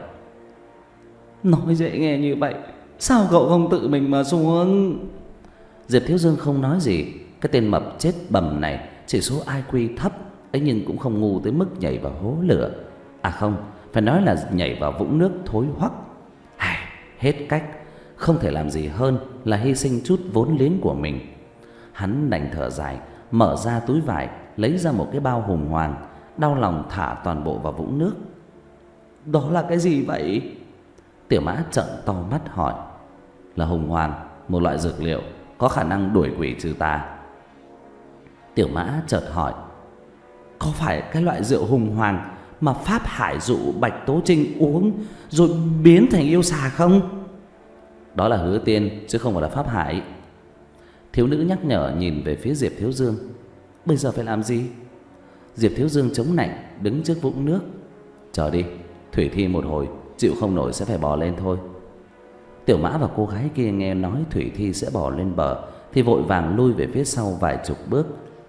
Speaker 1: Nói dễ nghe như vậy, sao cậu không tự mình mà xuống? Diệp Thiếu Dương không nói gì. Cái tên mập chết bầm này chỉ số i kiu thấp ấy, nhưng cũng không ngu tới mức nhảy vào hố lửa. À không, phải nói là nhảy vào vũng nước thối hoắc. Hài, hết cách, không thể làm gì hơn là hy sinh chút vốn liếng của mình. Hắn đành thở dài, mở ra túi vải, lấy ra một cái bao hùng hoàng, đau lòng thả toàn bộ vào vũng nước.
Speaker 2: Đó là cái gì vậy?
Speaker 1: Tiểu Mã trợn to mắt hỏi. Là hùng hoàng, một loại dược liệu có khả năng đuổi quỷ trừ tà.
Speaker 2: Tiểu Mã chợt hỏi, có phải cái loại rượu hùng hoàng mà Pháp Hải dụ Bạch Tố Trinh uống rồi biến thành yêu xà không?
Speaker 1: Đó là Hứa Tiên chứ không phải là Pháp Hải. Thiếu nữ nhắc nhở nhìn về phía Diệp Thiếu Dương.
Speaker 2: Bây giờ phải làm gì?
Speaker 1: Diệp Thiếu Dương chống nạnh đứng trước vũng nước. Chờ đi, thủy thi một hồi, chịu không nổi sẽ phải bò lên thôi. Tiểu Mã và cô gái kia nghe nói thủy thi sẽ bò lên bờ thì vội vàng lui về phía sau vài chục bước.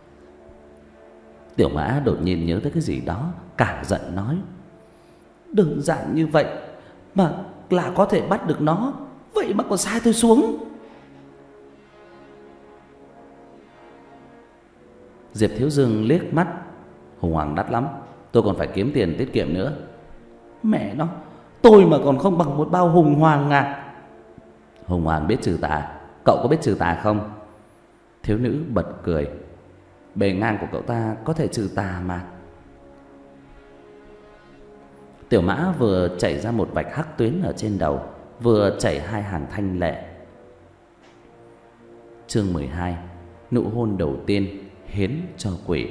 Speaker 1: Tiểu Mã đột nhiên nhớ tới cái gì đó, cả giận nói:
Speaker 2: Đơn giản như vậy mà là có thể bắt được nó, vậy mà còn sai tôi xuống.
Speaker 1: Diệp Thiếu Dương liếc mắt: hùng hoàng đắt lắm, tôi còn phải kiếm tiền tiết kiệm nữa.
Speaker 2: Mẹ nó, tôi mà còn không bằng một bao hùng hoàng à?
Speaker 1: Hùng hoàng biết trừ tà, cậu có biết trừ tà không?
Speaker 2: Thiếu nữ bật cười. Bề ngang của cậu ta có thể trừ tà mà.
Speaker 1: Tiểu Mã vừa chảy ra một vạch hắc tuyến ở trên đầu, vừa chảy hai hàng thanh lệ. Chương mười hai: Nụ hôn đầu tiên hiến cho quỷ.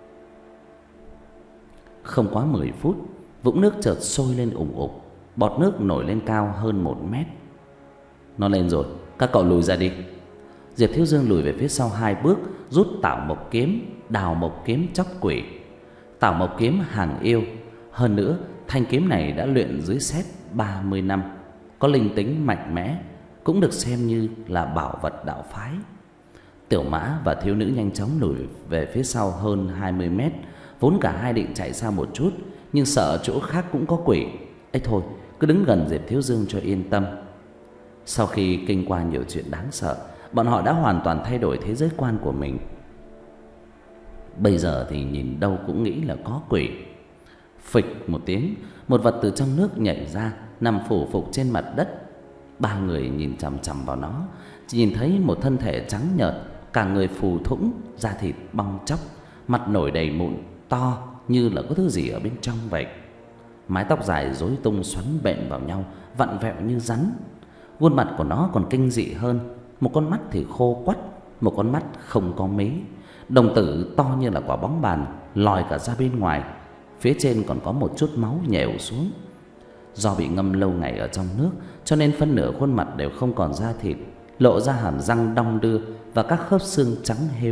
Speaker 1: Không quá mười phút, vũng nước chợt sôi lên ủng ục, bọt nước nổi lên cao hơn một mét. Nó lên rồi, các cậu lùi ra đi. Diệp Thiếu Dương lùi về phía sau hai bước, rút Tảo Mộc kiếm, Đào Mộc kiếm chóc quỷ. Tảo Mộc kiếm hàng yêu, hơn nữa thanh kiếm này đã luyện dưới sét ba mươi năm, có linh tính mạnh mẽ, cũng được xem như là bảo vật đạo phái. Tiểu Mã và thiếu nữ nhanh chóng lùi về phía sau hơn hai mươi mét, vốn cả hai định chạy xa một chút, nhưng sợ chỗ khác cũng có quỷ. Ấy thôi, cứ đứng gần Diệp Thiếu Dương cho yên tâm. Sau khi kinh qua nhiều chuyện đáng sợ, bọn họ đã hoàn toàn thay đổi thế giới quan của mình. Bây giờ thì nhìn đâu cũng nghĩ là có quỷ. Phịch một tiếng, một vật từ trong nước nhảy ra, nằm phủ phục trên mặt đất. Ba người nhìn chằm chằm vào nó, chỉ nhìn thấy một thân thể trắng nhợt, cả người phù thủng, da thịt bong tróc, mặt nổi đầy mụn to như là có thứ gì ở bên trong vậy. Mái tóc dài rối tung xoắn bện vào nhau, vặn vẹo như rắn. Khuôn mặt của nó còn kinh dị hơn, một con mắt thì khô quắt, một con mắt không có mí. Đồng tử to như là quả bóng bàn, lòi cả ra bên ngoài. Phía trên còn có một chút máu nhèo xuống. Do bị ngâm lâu ngày ở trong nước, cho nên phân nửa khuôn mặt đều không còn da thịt, lộ ra hàm răng đong đưa và các khớp xương trắng héo.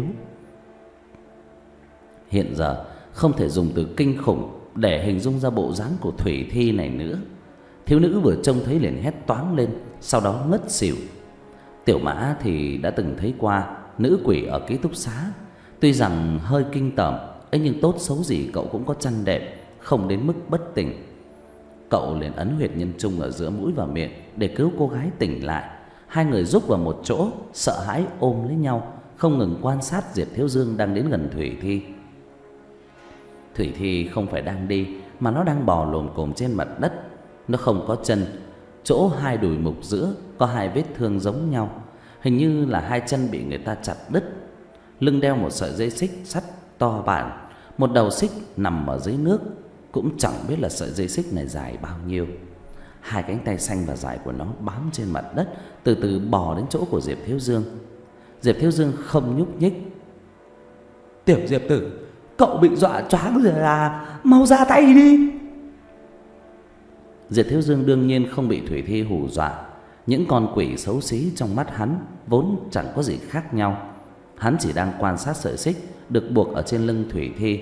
Speaker 1: Hiện giờ không thể dùng từ kinh khủng để hình dung ra bộ dáng của thủy thi này nữa. Thiếu nữ vừa trông thấy liền hét toáng lên, sau đó ngất xỉu. Tiểu Mã thì đã từng thấy qua nữ quỷ ở ký túc xá. Tuy rằng hơi kinh tởm ấy, nhưng tốt xấu gì cậu cũng có chăn đệm, không đến mức bất tỉnh. Cậu liền ấn huyệt nhân trung ở giữa mũi và miệng để cứu cô gái tỉnh lại. Hai người rúc vào một chỗ, sợ hãi ôm lấy nhau, không ngừng quan sát Diệp Thiếu Dương đang đến gần thủy thi. Thủy thi không phải đang đi, mà nó đang bò lồm cồm trên mặt đất. Nó không có chân, chỗ hai đùi mục giữa có hai vết thương giống nhau, hình như là hai chân bị người ta chặt đứt. Lưng đeo một sợi dây xích sắt to bản, một đầu xích nằm ở dưới nước, cũng chẳng biết là sợi dây xích này dài bao nhiêu. Hai cánh tay xanh và dài của nó bám trên mặt đất, từ từ bò đến chỗ của Diệp Thiếu Dương. Diệp Thiếu Dương không nhúc nhích.
Speaker 2: Tiểu Diệp tử, cậu bị dọa choáng rồi à? Mau ra tay đi.
Speaker 1: Diệp Thiếu Dương đương nhiên không bị thủy thi hù dọa. Những con quỷ xấu xí trong mắt hắn vốn chẳng có gì khác nhau. Hắn chỉ đang quan sát sợi xích được buộc ở trên lưng thủy thi.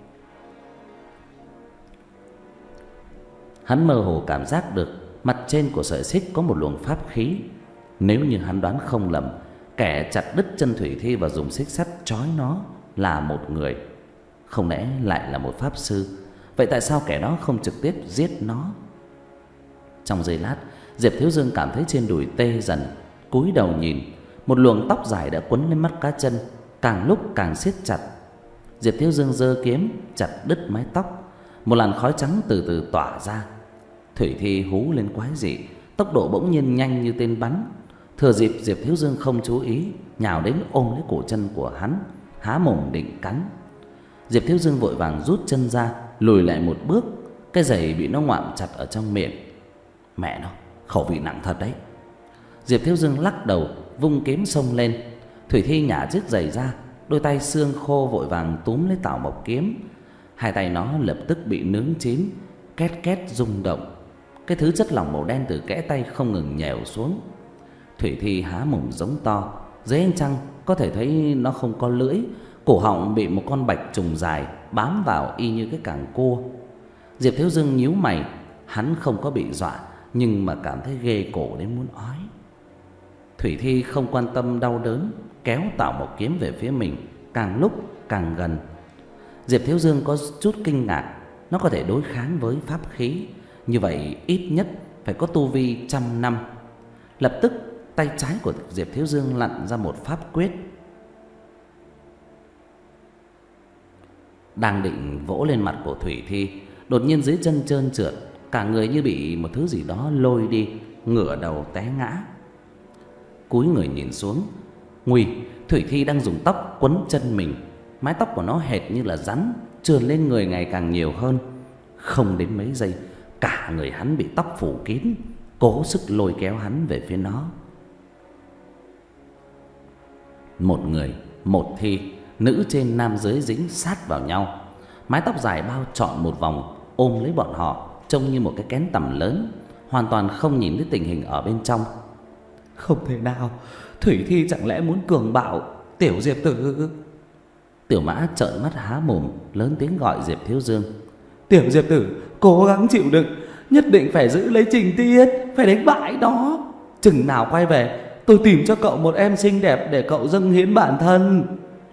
Speaker 1: Hắn mơ hồ cảm giác được mặt trên của sợi xích có một luồng pháp khí. Nếu như hắn đoán không lầm, kẻ chặt đứt chân thủy thi và dùng xích sắt trói nó là một người. Không lẽ lại là một pháp sư? Vậy tại sao kẻ đó không trực tiếp giết nó? Trong giây lát, Diệp Thiếu Dương cảm thấy trên đùi tê dần, cúi đầu nhìn, một luồng tóc dài đã quấn lên mắt cá chân, càng lúc càng siết chặt. Diệp Thiếu Dương giơ kiếm chặt đứt mái tóc. Một làn khói trắng từ từ tỏa ra. Thủy thi hú lên quái dị, tốc độ bỗng nhiên nhanh như tên bắn. Thừa dịp Diệp Thiếu Dương không chú ý, nhào đến ôm lấy cổ chân của hắn, há mồm định cắn. Diệp Thiếu Dương vội vàng rút chân ra, lùi lại một bước. Cái giày bị nó ngoạm chặt ở trong miệng. Mẹ nó, khẩu vị nặng thật đấy. Diệp Thiếu Dương lắc đầu, vung kiếm xông lên. Thủy Thi nhả chiếc giày ra, đôi tay xương khô vội vàng túm lấy Tảo Mộc kiếm. Hai tay nó lập tức bị nướng chín, két két rung động. Cái thứ chất lỏng màu đen từ kẽ tay không ngừng nhèo xuống. Thủy Thi há mồm giống to, dưới ánh trăng có thể thấy nó không có lưỡi, cổ họng bị một con bạch trùng dài bám vào y như cái càng cua. Diệp Thiếu Dương nhíu mày, hắn không có bị dọa nhưng mà cảm thấy ghê cổ đến muốn ói. Thủy Thi không quan tâm đau đớn, kéo Tảo Mộc kiếm về phía mình, càng lúc càng gần. Diệp Thiếu Dương có chút kinh ngạc, nó có thể đối kháng với pháp khí, như vậy ít nhất phải có tu vi trăm năm. Lập tức tay trái của Diệp Thiếu Dương lặn ra một pháp quyết. Đang định vỗ lên mặt của Thủy Thi, đột nhiên dưới chân trơn trượt, cả người như bị một thứ gì đó lôi đi, ngửa đầu té ngã. Cúi người nhìn xuống, nguy, Thủy Thi đang dùng tóc quấn chân mình. Mái tóc của nó hệt như là rắn, trườn lên người ngày càng nhiều hơn. Không đến mấy giây, cả người hắn bị tóc phủ kín, cố sức lôi kéo hắn về phía nó. Một người, một thi, nữ trên nam dưới dính sát vào nhau. Mái tóc dài bao trọn một vòng ôm lấy bọn họ, trông như một cái kén tằm lớn, hoàn toàn không nhìn thấy tình hình ở bên trong.
Speaker 2: Không thể nào, Thủy Thi chẳng lẽ muốn cường bạo Tiểu Diệp Tử?
Speaker 1: Tiểu Mã trợn mắt há mồm, lớn tiếng gọi Diệp Thiếu Dương.
Speaker 2: Tiểu Diệp Tử, cố gắng chịu đựng, nhất định phải giữ lấy Trình Tiết, phải đánh bại nó. Chừng nào quay về, tôi tìm cho cậu một em xinh đẹp để cậu dâng hiến bản thân.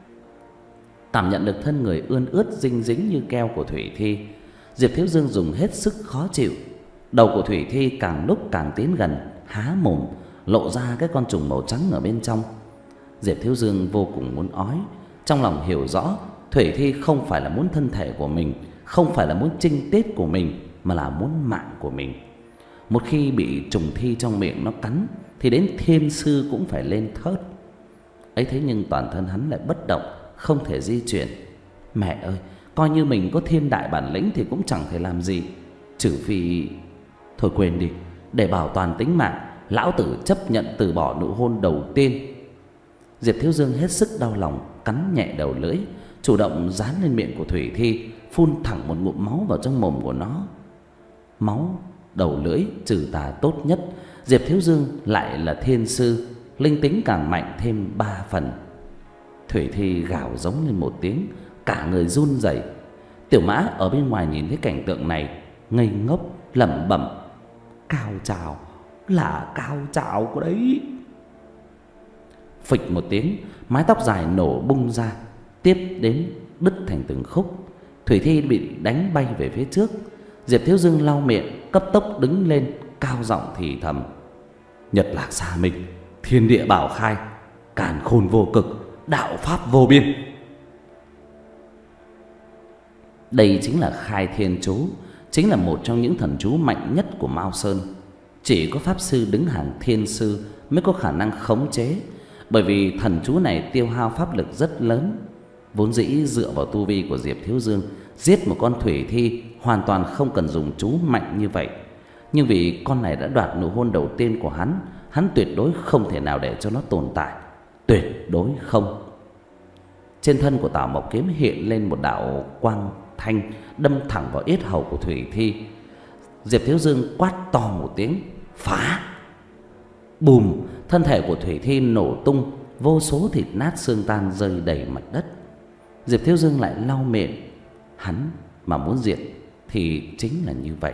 Speaker 1: Cảm nhận được thân người ươn ướt dinh dính như keo của Thủy Thi, Diệp Thiếu Dương dùng hết sức khó chịu. Đầu của Thủy Thi càng lúc càng tiến gần, há mồm lộ ra cái con trùng màu trắng ở bên trong. Diệp Thiếu Dương vô cùng muốn ói, trong lòng hiểu rõ Thủy Thi không phải là muốn thân thể của mình, không phải là muốn trinh tiết của mình, mà là muốn mạng của mình. Một khi bị trùng thi trong miệng nó cắn thì đến thiên sư cũng phải lên thớt. Ấy thế nhưng toàn thân hắn lại bất động, không thể di chuyển. Mẹ ơi, coi như mình có thiên đại bản lĩnh thì cũng chẳng thể làm gì, trừ phi... Thôi quên đi, để bảo toàn tính mạng, lão tử chấp nhận từ bỏ nụ hôn đầu tiên. Diệp Thiếu Dương hết sức đau lòng, cắn nhẹ đầu lưỡi, chủ động dán lên miệng của Thủy Thi, phun thẳng một ngụm máu vào trong mồm của nó. Máu đầu lưỡi trừ tà tốt nhất, Diệp Thiếu Dương lại là thiên sư, linh tính càng mạnh thêm ba phần. Thủy Thi gào giống lên một tiếng, cả người run rẩy. Tiểu Mã ở bên ngoài nhìn thấy cảnh tượng này, ngây ngốc lẩm bẩm: cao trào, là cao trào của đấy. Phịch một tiếng, mái tóc dài nổ bung ra, tiếp đến đứt thành từng khúc. Thủy Thi bị đánh bay về phía trước. Diệp Thiếu Dương lau miệng, cấp tốc đứng lên, cao giọng thì thầm: Nhật Lạc Xa Minh, thiên địa bảo khai, càn khôn vô cực, đạo pháp vô biên. Đây chính là Khai Thiên chú, chính là một trong những thần chú mạnh nhất của Mao Sơn. Chỉ có pháp sư đứng hàng thiên sư mới có khả năng khống chế, bởi vì thần chú này tiêu hao pháp lực rất lớn. Vốn dĩ dựa vào tu vi của Diệp Thiếu Dương, giết một con Thủy Thi hoàn toàn không cần dùng chú mạnh như vậy. Nhưng vì con này đã đoạt nụ hôn đầu tiên của hắn, hắn tuyệt đối không thể nào để cho nó tồn tại, tuyệt đối không. Trên thân của Tảo Mộc kiếm hiện lên một đạo quang thanh, đâm thẳng vào yết hầu của Thủy Thi. Diệp Thiếu Dương quát to một tiếng: phá! Bùm! Thân thể của Thủy Thi nổ tung, vô số thịt nát xương tan rơi đầy mặt đất. Diệp Thiếu Dương lại lau miệng. Hắn mà muốn diệt thì chính là như vậy.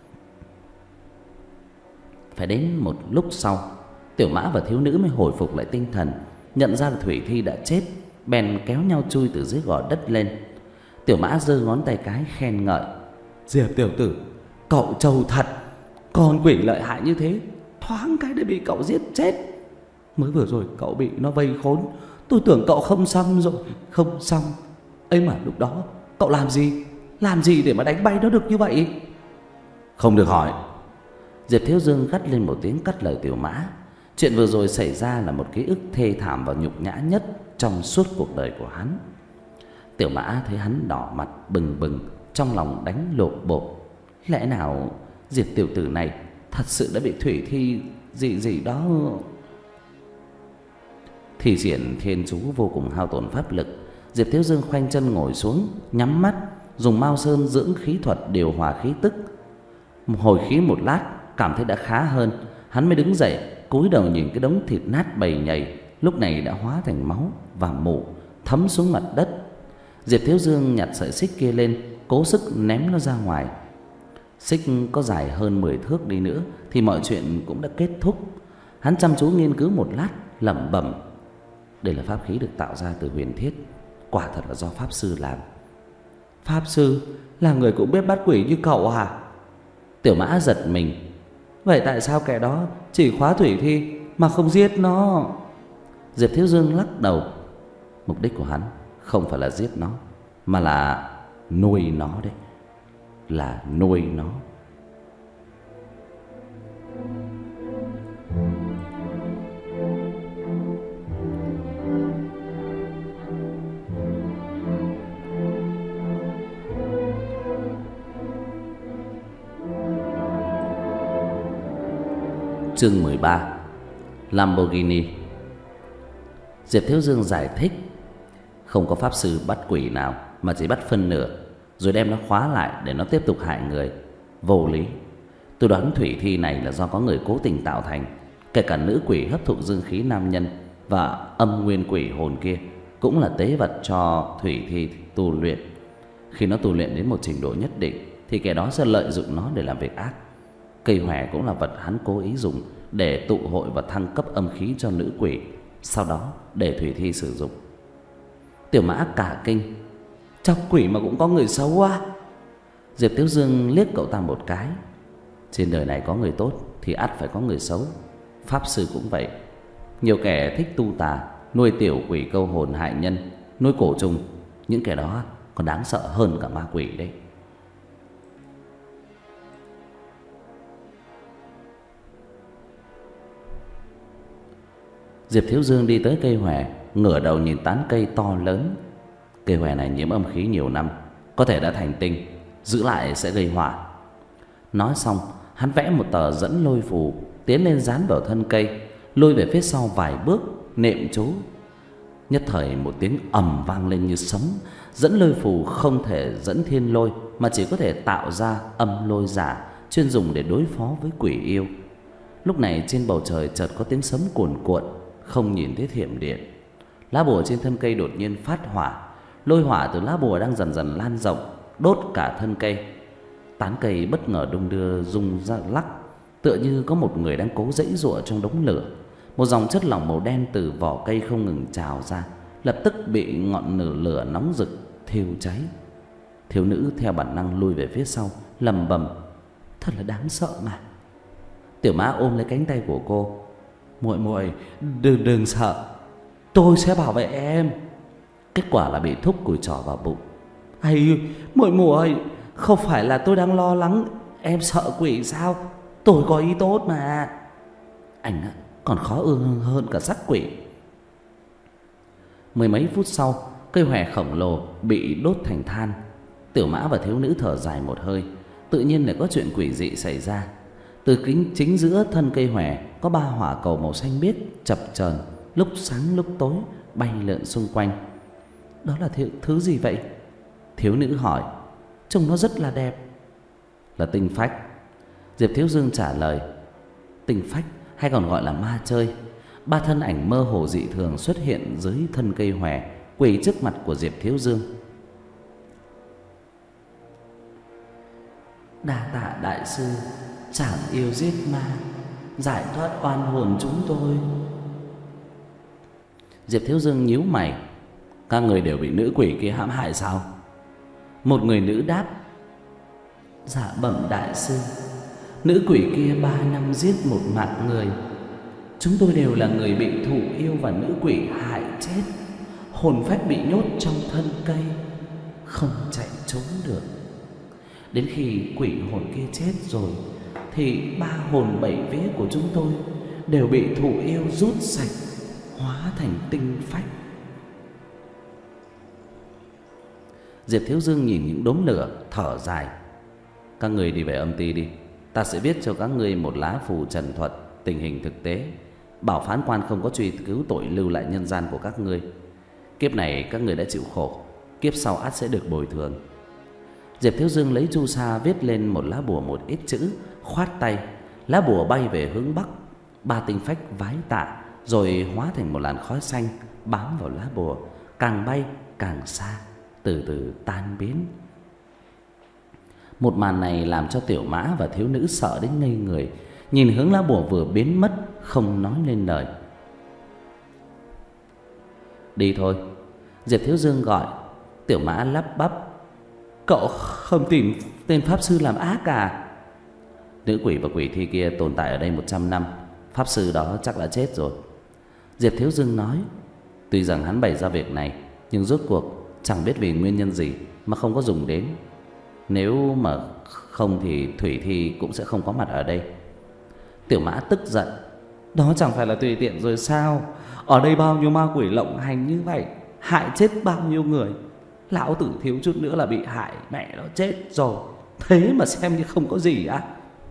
Speaker 1: Phải đến một lúc sau, Tiểu Mã và thiếu nữ mới hồi phục lại tinh thần, nhận ra là Thủy Thi đã chết, bèn kéo nhau chui từ dưới gò đất lên. Tiểu Mã giơ ngón tay cái khen ngợi: Diệp tiểu tử, cậu trâu thật, con quỷ lợi hại như thế, thoáng cái đã bị cậu giết chết. Mới vừa rồi cậu bị nó vây khốn, tôi tưởng cậu không xong rồi. Không xong ấy mà lúc đó cậu làm gì, làm gì để mà đánh bay nó được như vậy? Không được hỏi. Diệp Thiếu Dương gắt lên một tiếng cắt lời Tiểu Mã. Chuyện vừa rồi xảy ra là một ký ức thê thảm và nhục nhã nhất trong suốt cuộc đời của hắn. Tiểu Mã thấy hắn đỏ mặt bừng bừng, trong lòng đánh lộn bộ. Lẽ nào Diệp tiểu tử này thật sự đã bị thủy thi gì gì đó? Thi triển thiên chú vô cùng hao tổn pháp lực. Diệp Thiếu Dương khoanh chân ngồi xuống, nhắm mắt, dùng Mao Sơn dưỡng khí thuật điều hòa khí tức. Hồi khí một lát, cảm thấy đã khá hơn, hắn mới đứng dậy, cúi đầu nhìn cái đống thịt nát bầy nhầy, lúc này đã hóa thành máu và mủ thấm xuống mặt đất. Diệp Thiếu Dương nhặt sợi xích kia lên, cố sức ném nó ra ngoài. Xích có dài hơn mười thước đi nữa thì mọi chuyện cũng đã kết thúc. Hắn chăm chú nghiên cứu một lát, lẩm bẩm: đây là pháp khí được tạo ra từ huyền thiết, quả thật là do pháp sư làm.
Speaker 2: Pháp sư là người cũng biết bắt quỷ như cậu à?
Speaker 1: Tiểu Mã giật mình.
Speaker 2: Vậy tại sao kẻ đó chỉ khóa thủy thi mà không giết nó?
Speaker 1: Diệp Thiếu Dương lắc đầu. Mục đích của hắn không phải là giết nó, mà là nuôi nó đấy. Là nuôi nó. Chương mười ba. Lamborghini. Diệp Thiếu Dương giải thích: không có pháp sư bắt quỷ nào, mà chỉ bắt phân nửa rồi đem nó khóa lại để nó tiếp tục hại người. Vô lý. Tôi đoán thủy thi này là do có người cố tình tạo thành. Kể cả nữ quỷ hấp thụ dương khí nam nhân và âm nguyên quỷ hồn kia cũng là tế vật cho thủy thi tu luyện. Khi nó tu luyện đến một trình độ nhất định thì kẻ đó sẽ lợi dụng nó để làm việc ác. Cây hòe cũng là vật hắn cố ý dùng để tụ hội và thăng cấp âm khí cho nữ quỷ, sau đó để thủy thi sử dụng. Tiểu Mã cả kinh:
Speaker 2: trong quỷ mà cũng có người xấu à?
Speaker 1: Diệp Thiếu Dương liếc cậu ta một cái. Trên đời này có người tốt thì ắt phải có người xấu. Pháp sư cũng vậy. Nhiều kẻ thích tu tà, nuôi tiểu quỷ câu hồn hại nhân, nuôi cổ trùng. Những kẻ đó còn đáng sợ hơn cả ma quỷ đấy. Diệp Thiếu Dương đi tới cây hòe, ngửa đầu nhìn tán cây to lớn. Cây hòe này nhiễm âm khí nhiều năm, có thể đã thành tinh, giữ lại sẽ gây họa. Nói xong, hắn vẽ một tờ dẫn lôi phù, tiến lên dán vào thân cây, lôi về phía sau vài bước, niệm chú. Nhất thời một tiếng ầm vang lên như sấm. Dẫn lôi phù không thể dẫn thiên lôi, mà chỉ có thể tạo ra âm lôi giả, chuyên dùng để đối phó với quỷ yêu. Lúc này trên bầu trời chợt có tiếng sấm cuồn cuộn, không nhìn thấy thiểm điện. Lá bùa trên thân cây đột nhiên phát hỏa. Lôi hỏa từ lá bùa đang dần dần lan rộng, đốt cả thân cây. Tán cây bất ngờ đung đưa rung ra lắc, tựa như có một người đang cố giãy giụa trong đống lửa. Một dòng chất lỏng màu đen từ vỏ cây không ngừng trào ra, lập tức bị ngọn lửa lửa nóng rực thiêu cháy. Thiếu nữ theo bản năng lùi về phía sau, lẩm bẩm: thật là đáng sợ mà. Tiểu Mã ôm lấy cánh tay của cô:
Speaker 2: muội muội đừng đừng sợ, tôi sẽ bảo vệ em.
Speaker 1: Kết quả là bị thúc cùi trỏ vào bụng.
Speaker 2: Ây, muội muội, không phải là tôi đang lo lắng em sợ quỷ sao? Tôi có ý tốt mà.
Speaker 1: Anh á, còn khó ương hơn cả sát quỷ. Mười mấy phút sau, cây hòe khổng lồ bị đốt thành than. Tiểu Mã và thiếu nữ thở dài một hơi. Tự nhiên lại có chuyện quỷ dị xảy ra. Từ kính chính giữa thân cây hòe có ba hỏa cầu màu xanh biếc chập chờn, lúc sáng lúc tối bay lượn xung quanh.
Speaker 2: Đó là thứ, thứ gì vậy?
Speaker 1: Thiếu nữ hỏi.
Speaker 2: Trông nó rất là đẹp.
Speaker 1: Là tinh phách. Diệp Thiếu Dương trả lời. Tinh phách hay còn gọi là ma chơi. Ba thân ảnh mơ hồ dị thường xuất hiện dưới thân cây hòe, quỳ trước mặt của Diệp Thiếu Dương.
Speaker 2: Đa tạ đại sư, chảm yêu giết ma, giải thoát oan hồn chúng tôi.
Speaker 1: Diệp Thiếu Dương nhíu mày. Các người đều bị nữ quỷ kia hãm hại sao?
Speaker 2: Một người nữ đáp. Dạ bẩm đại sư, nữ quỷ kia ba năm giết một mạng người. Chúng tôi đều là người bị thụ yêu và nữ quỷ hại chết. Hồn phách bị nhốt trong thân cây, không chạy trốn được. Đến khi quỷ hồn kia chết rồi thì ba hồn bảy vía của chúng tôi đều bị thụ yêu rút sạch, hóa thành tinh phách.
Speaker 1: Diệp Thiếu Dương nhìn những đốm lửa, thở dài. Các người đi về âm ty đi. Ta sẽ viết cho các ngươi một lá phù trần thuật tình hình thực tế, bảo phán quan không có truy cứu tội lưu lại nhân gian của các ngươi. Kiếp này các người đã chịu khổ, kiếp sau ắt sẽ được bồi thường. Diệp Thiếu Dương lấy chu sa viết lên một lá bùa một ít chữ, khoát tay, lá bùa bay về hướng bắc. Ba tinh phách vái tạ, rồi hóa thành một làn khói xanh bám vào lá bùa, càng bay càng xa, từ từ tan biến. Một màn này làm cho Tiểu Mã và thiếu nữ sợ đến ngây người, nhìn hướng lá bùa vừa biến mất, không nói nên lời. Đi thôi, Diệp Thiếu Dương gọi. Tiểu Mã lắp bắp: Cậu không tìm tên pháp sư làm ác à? Nữ quỷ và quỷ thi kia tồn tại ở đây một trăm năm, pháp sư đó chắc đã chết rồi. Diệp Thiếu Dương nói. Tuy rằng hắn bày ra việc này, nhưng rốt cuộc chẳng biết vì nguyên nhân gì mà không có dùng đến. Nếu mà không thì Thủy Thi cũng sẽ không có mặt ở đây. Tiểu Mã tức giận: Đó chẳng phải là tùy tiện rồi sao? Ở đây bao nhiêu ma quỷ lộng hành như vậy, hại chết bao nhiêu người. Lão tử thiếu chút nữa là bị hại mẹ nó chết rồi, thế mà xem như không có gì á.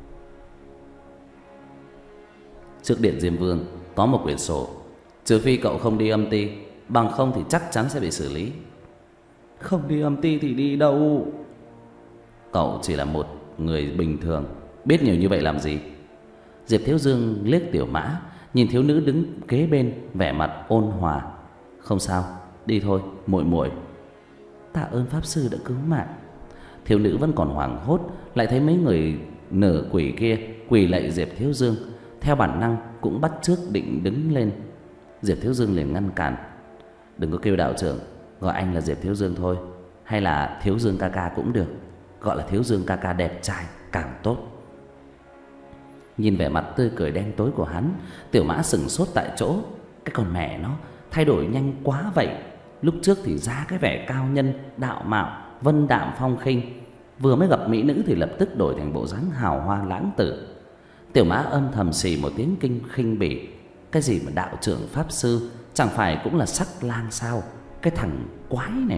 Speaker 1: Trước điện Diêm Vương có một quyển sổ, trừ phi cậu không đi âm ty, bằng không thì chắc chắn sẽ bị xử lý. Không đi âm ty thì đi đâu? Cậu chỉ là một người bình thường, biết nhiều như vậy làm gì? Diệp Thiếu Dương liếc Tiểu Mã, nhìn thiếu nữ đứng kế bên, vẻ mặt ôn hòa. Không sao, đi thôi, muội muội. Tạ ơn pháp sư đã cứu mạng. Thiếu nữ vẫn còn hoảng hốt, lại thấy mấy người nở quỷ kia quỳ lạy Diệp Thiếu Dương, theo bản năng cũng bắt chước định đứng lên. Diệp Thiếu Dương liền ngăn cản: Đừng có kêu đạo trưởng, gọi anh là Diệp Thiếu Dương thôi, hay là Thiếu Dương ca ca cũng được. Gọi là Thiếu Dương ca ca đẹp trai càng tốt. Nhìn vẻ mặt tươi cười đen tối của hắn, Tiểu Mã sững sốt tại chỗ. Cái con mẹ nó thay đổi nhanh quá vậy. Lúc trước thì ra cái vẻ cao nhân, đạo mạo, vân đạm phong khinh, vừa mới gặp mỹ nữ thì lập tức đổi thành bộ dáng hào hoa lãng tử. Tiểu Mã âm thầm xì một tiếng kinh khinh bỉ. Cái gì mà đạo trưởng pháp sư, chẳng phải cũng là sắc lang sao? Cái thằng quái này.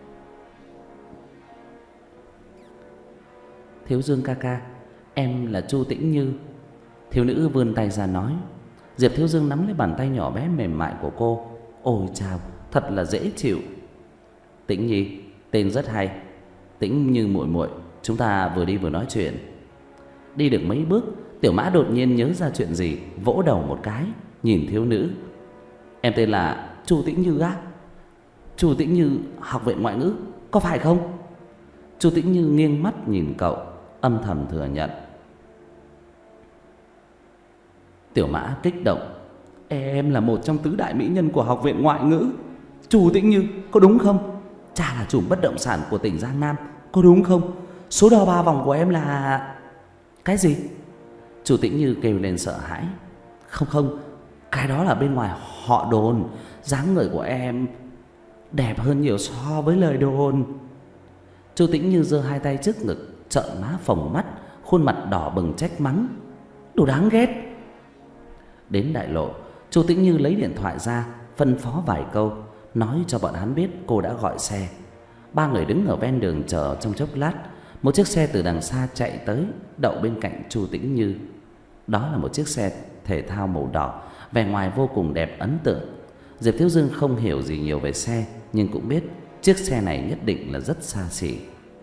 Speaker 1: Thiếu Dương ca ca, em là Chu Tĩnh Như. Thiếu nữ vươn tay ra nói. Diệp Thiếu Dương nắm lấy bàn tay nhỏ bé mềm mại của cô. Ôi chao, thật là dễ chịu. Tĩnh Nhi, tên rất hay. Tĩnh Như muội muội, chúng ta vừa đi vừa nói chuyện. Đi được mấy bước, Tiểu Mã đột nhiên nhớ ra chuyện gì, vỗ đầu một cái, nhìn thiếu nữ. Em tên là Chu Tĩnh Như á? Chu Tĩnh Như học viện ngoại ngữ, có phải không? Chu Tĩnh Như nghiêng mắt nhìn cậu, âm thầm thừa nhận. Tiểu Mã kích động. Em là một trong tứ đại mỹ nhân của học viện ngoại ngữ. Chu Tĩnh Như, có đúng không? Cha là chủ bất động sản của tỉnh Giang Nam, có đúng không? Số đo ba vòng của em là... Cái gì? Chu Tĩnh Như kêu lên sợ hãi. Không không, cái đó là bên ngoài họ đồn. Dáng người của em đẹp hơn nhiều so với lời đồn. Chu Tĩnh Như giơ hai tay trước ngực, trợn má phồng mắt, khuôn mặt đỏ bừng trách mắng. Đồ đáng ghét. Đến đại lộ, Chu Tĩnh Như lấy điện thoại ra, phân phó vài câu, nói cho bọn hắn biết cô đã gọi xe. Ba người đứng ở ven đường chờ trong chốc lát, một chiếc xe từ đằng xa chạy tới, đậu bên cạnh Chu Tĩnh Như. Đó là một chiếc xe thể thao màu đỏ, vẻ ngoài vô cùng đẹp ấn tượng. Diệp Thiếu Dương không hiểu gì nhiều về xe, nhưng cũng biết chiếc xe này nhất định là rất xa xỉ.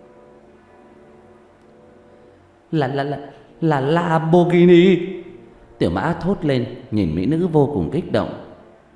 Speaker 1: Là là là là Lamborghini. Tiểu Mã thốt lên, nhìn mỹ nữ vô cùng kích động.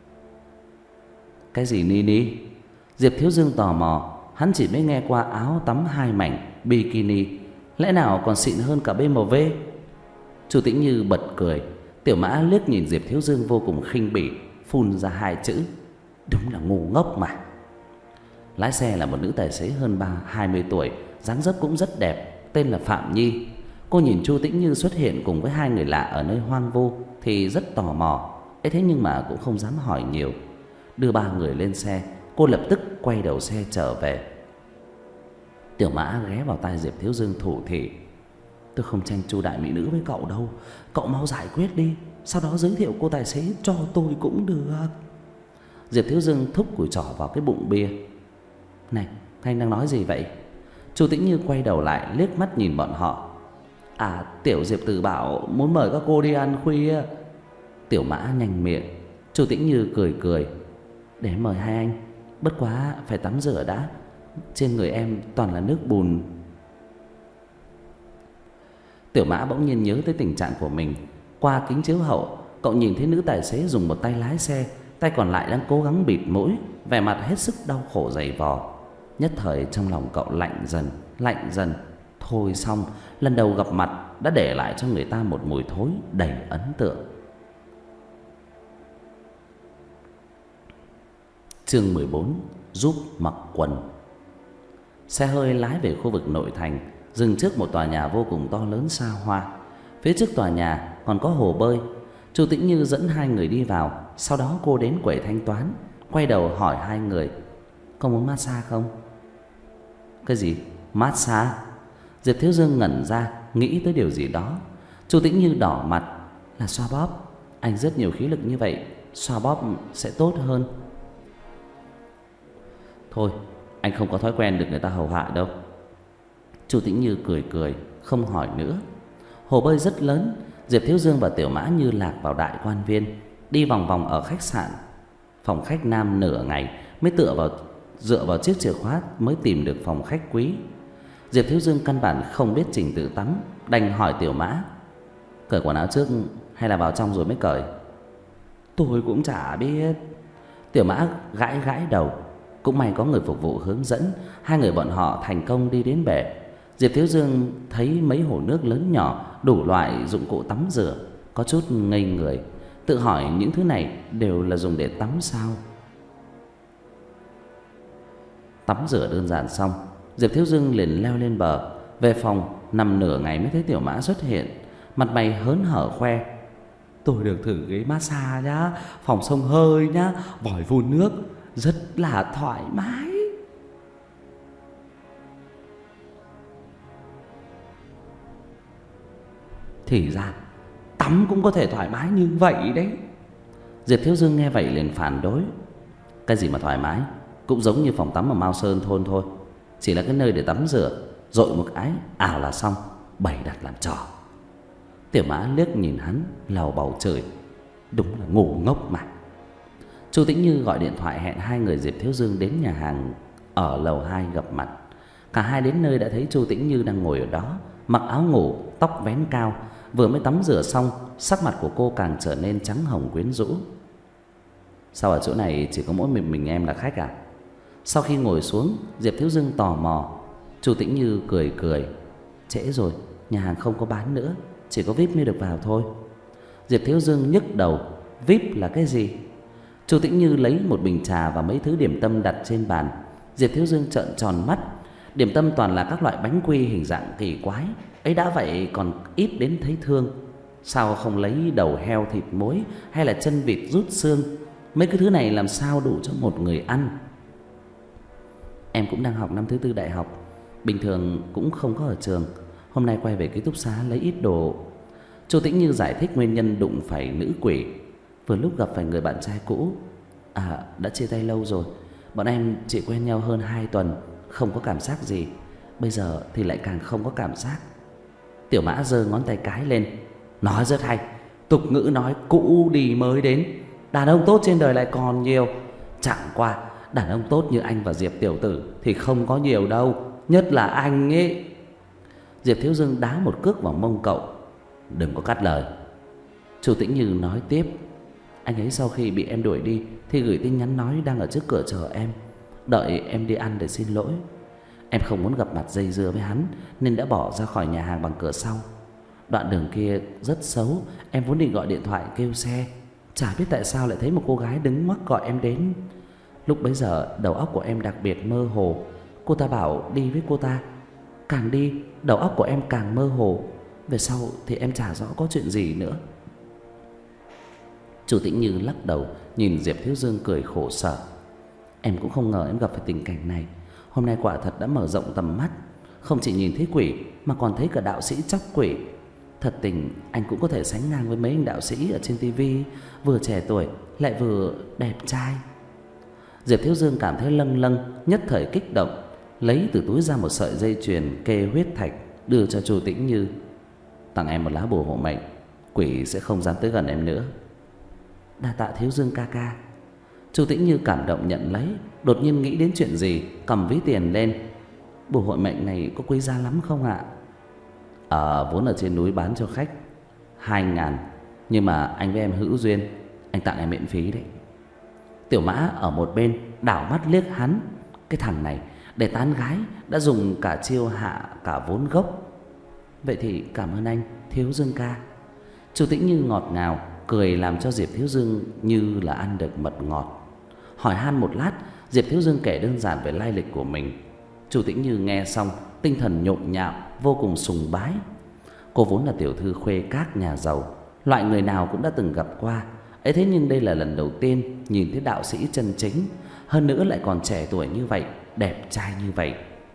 Speaker 1: Cái gì Nini? Diệp Thiếu Dương tò mò, hắn chỉ mới nghe qua áo tắm hai mảnh bikini, lẽ nào còn xịn hơn cả bê em vê? Chu Tĩnh Như bật cười. Tiểu Mã liếc nhìn Diệp Thiếu Dương vô cùng khinh bỉ, phun ra hai chữ: đúng là ngu ngốc mà. Lái xe là một nữ tài xế hơn ba hai mươi tuổi, dáng dấp cũng rất đẹp, tên là Phạm Nhi. Cô nhìn Chu Tĩnh Như xuất hiện cùng với hai người lạ ở nơi hoang vu thì rất tò mò, ấy thế nhưng mà cũng không dám hỏi nhiều. Đưa ba người lên xe, cô lập tức quay đầu xe trở về. Tiểu Mã ghé vào tai Diệp Thiếu Dương thủ thỉ: tôi không tranh Chu đại mỹ nữ với cậu đâu, cậu mau giải quyết đi, sau đó giới thiệu cô tài xế cho tôi cũng được. Diệp Thiếu Dương thúc cùi trỏ vào cái bụng bia. Này, Các anh đang nói gì vậy? Chu Tĩnh Như quay đầu lại liếc mắt nhìn bọn họ. À, Tiểu Diệp Tử bảo muốn mời các cô đi ăn khuya. Tiểu Mã nhanh miệng. Chu Tĩnh Như cười cười. Để mời hai anh, bất quá phải tắm rửa đã, trên người em toàn là nước bùn. Tiểu Mã bỗng nhiên nhớ tới tình trạng của mình. Qua kính chiếu hậu, cậu nhìn thấy nữ tài xế dùng một tay lái xe, tay còn lại đang cố gắng bịt mũi, vẻ mặt hết sức đau khổ dày vò. Nhất thời trong lòng cậu lạnh dần, lạnh dần. Thôi xong, lần đầu gặp mặt đã để lại cho người ta một mùi thối đầy ấn tượng. Chương mười bốn. Giúp mặc quần. Xe hơi lái về khu vực nội thành, dừng trước một tòa nhà vô cùng to lớn xa hoa. Phía trước tòa nhà còn có hồ bơi. Chu Tĩnh Như dẫn hai người đi vào. Sau đó cô đến quầy thanh toán, quay đầu hỏi hai người: có muốn massage không? Cái gì? Massage? Diệp Thiếu Dương ngẩn ra, nghĩ tới điều gì đó. Chu Tĩnh Như đỏ mặt: là xoa bóp. Anh rất nhiều khí lực như vậy, xoa bóp sẽ tốt hơn. Thôi, anh không có thói quen được người ta hầu hạ đâu. Chu Tĩnh Như cười cười, không hỏi nữa. Hồ bơi rất lớn. Diệp Thiếu Dương và Tiểu Mã như lạc vào đại quan viên, đi vòng vòng ở khách sạn, phòng khách nam nửa ngày mới tựa vào dựa vào chiếc chìa khóa mới tìm được phòng khách quý. Diệp Thiếu Dương căn bản không biết trình tự tắm, đành hỏi Tiểu Mã: cởi quần áo trước hay là vào trong rồi mới cởi? Tôi cũng chả biết. Tiểu Mã gãi gãi đầu. Cũng may có người phục vụ hướng dẫn, hai người bọn họ thành công đi đến bể. Diệp Thiếu Dương thấy mấy hồ nước lớn nhỏ, đủ loại dụng cụ tắm rửa, có chút ngây người, tự hỏi những thứ này đều là dùng để tắm sao? Tắm rửa đơn giản xong, Diệp Thiếu Dương liền leo lên bờ, về phòng nằm nửa ngày mới thấy Tiểu Mã xuất hiện, mặt mày hớn hở khoe: tôi được thử ghế massage nhá, phòng xông hơi nhá, vòi phun nước, rất là thoải mái. Thì ra tắm cũng có thể thoải mái như vậy đấy. Diệp Thiếu Dương nghe vậy liền phản đối: cái gì mà thoải mái, cũng giống như phòng tắm ở Mao Sơn thôn thôi, chỉ là cái nơi để tắm rửa, dội một cái ảo là xong, bày đặt làm trò. Tiểu Mã liếc nhìn hắn, lầu bầu chửi: đúng là ngu ngốc mà. Chu Tĩnh Như gọi điện thoại hẹn hai người Diệp Thiếu Dương đến nhà hàng ở lầu hai gặp mặt. Cả hai đến nơi đã thấy Chu Tĩnh Như đang ngồi ở đó, mặc áo ngủ, tóc vén cao, vừa mới tắm rửa xong, sắc mặt của cô càng trở nên trắng hồng quyến rũ. Sao ở chỗ này chỉ có mỗi mình mình em là khách à? Sau khi ngồi xuống, Diệp Thiếu Dương tò mò. Chu Tĩnh Như cười cười: trễ rồi, nhà hàng không có bán nữa, chỉ có vi ai pi mới được vào thôi. Diệp Thiếu Dương nhức đầu: vi ai pi là cái gì? Chu Tĩnh Như lấy một bình trà và mấy thứ điểm tâm đặt trên bàn. Diệp Thiếu Dương trợn tròn mắt. Điểm tâm toàn là các loại bánh quy hình dạng kỳ quái, ấy đã vậy còn ít đến thấy thương. Sao không lấy đầu heo thịt muối hay là chân vịt rút xương? Mấy cái thứ này làm sao đủ cho một người ăn? Em cũng đang học năm thứ tư đại học, bình thường cũng không có ở trường, hôm nay quay về ký túc xá lấy ít đồ. Chu Tĩnh Như giải thích nguyên nhân đụng phải nữ quỷ: vừa lúc gặp phải người bạn trai cũ. À, đã chia tay lâu rồi, bọn em chỉ quen nhau hơn hai tuần, không có cảm giác gì. Bây giờ thì lại càng không có cảm giác. Tiểu Mã giơ ngón tay cái lên: nói rất hay, tục ngữ nói cũ đi mới đến. Đàn ông tốt trên đời lại còn nhiều, chẳng qua đàn ông tốt như anh và Diệp tiểu tử thì không có nhiều đâu, nhất là anh ấy. Diệp Thiếu Dương đá một cước vào mông cậu: đừng có cắt lời. Chu Tĩnh Như nói tiếp: anh ấy sau khi bị em đuổi đi thì gửi tin nhắn nói đang ở trước cửa chờ em, đợi em đi ăn để xin lỗi. Em không muốn gặp mặt dây dưa với hắn nên đã bỏ ra khỏi nhà hàng bằng cửa sau. Đoạn đường kia rất xấu, em vốn định gọi điện thoại kêu xe, chả biết tại sao lại thấy một cô gái đứng ngoắc gọi em đến. Lúc bấy giờ đầu óc của em đặc biệt mơ hồ. Cô ta bảo đi với cô ta, càng đi đầu óc của em càng mơ hồ. Về sau thì em chả rõ có chuyện gì nữa. Chu Tĩnh Như lắc đầu nhìn Diệp Thiếu Dương cười khổ sở: em cũng không ngờ em gặp phải tình cảnh này. Hôm nay quả thật đã mở rộng tầm mắt, không chỉ nhìn thấy quỷ mà còn thấy cả đạo sĩ chóc quỷ. Thật tình anh cũng có thể sánh ngang với mấy anh đạo sĩ ở trên tivi, vừa trẻ tuổi lại vừa đẹp trai. Diệp Thiếu Dương cảm thấy lâng lâng, nhất thời kích động. lấy từ túi ra một sợi dây chuyền kê huyết thạch đưa cho Chu Tĩnh Như. Tặng em một lá bùa hộ mệnh, quỷ sẽ không dám tới gần em nữa.
Speaker 2: Đa tạ Thiếu Dương ca ca.
Speaker 1: Chu Tĩnh Như cảm động nhận lấy, đột nhiên nghĩ đến chuyện gì, cầm ví tiền lên.
Speaker 2: Bùa hộ mệnh này có quý giá lắm không ạ?
Speaker 1: Ờ, vốn ở trên núi bán cho khách hai ngàn, nhưng mà anh với em hữu duyên, anh tặng em miễn phí đấy.
Speaker 2: Tiểu Mã ở một bên đảo mắt liếc hắn. Cái thằng này để tán gái đã dùng cả chiêu hạ cả vốn gốc. Vậy thì cảm ơn anh Thiếu Dương ca.
Speaker 1: Chu Tĩnh Như ngọt ngào cười, làm cho Diệp Thiếu Dương như là ăn được mật ngọt. Hỏi han một lát, Diệp Thiếu Dương kể đơn giản về lai lịch của mình. Chu Tĩnh Như nghe xong, tinh thần nhộn nhạo, vô cùng sùng bái. Cô vốn là tiểu thư khuê các nhà giàu, loại người nào cũng đã từng gặp qua. Ấy thế nhưng đây là lần đầu tiên nhìn thấy đạo sĩ chân chính, hơn nữa lại còn trẻ tuổi như vậy, đẹp trai như vậy.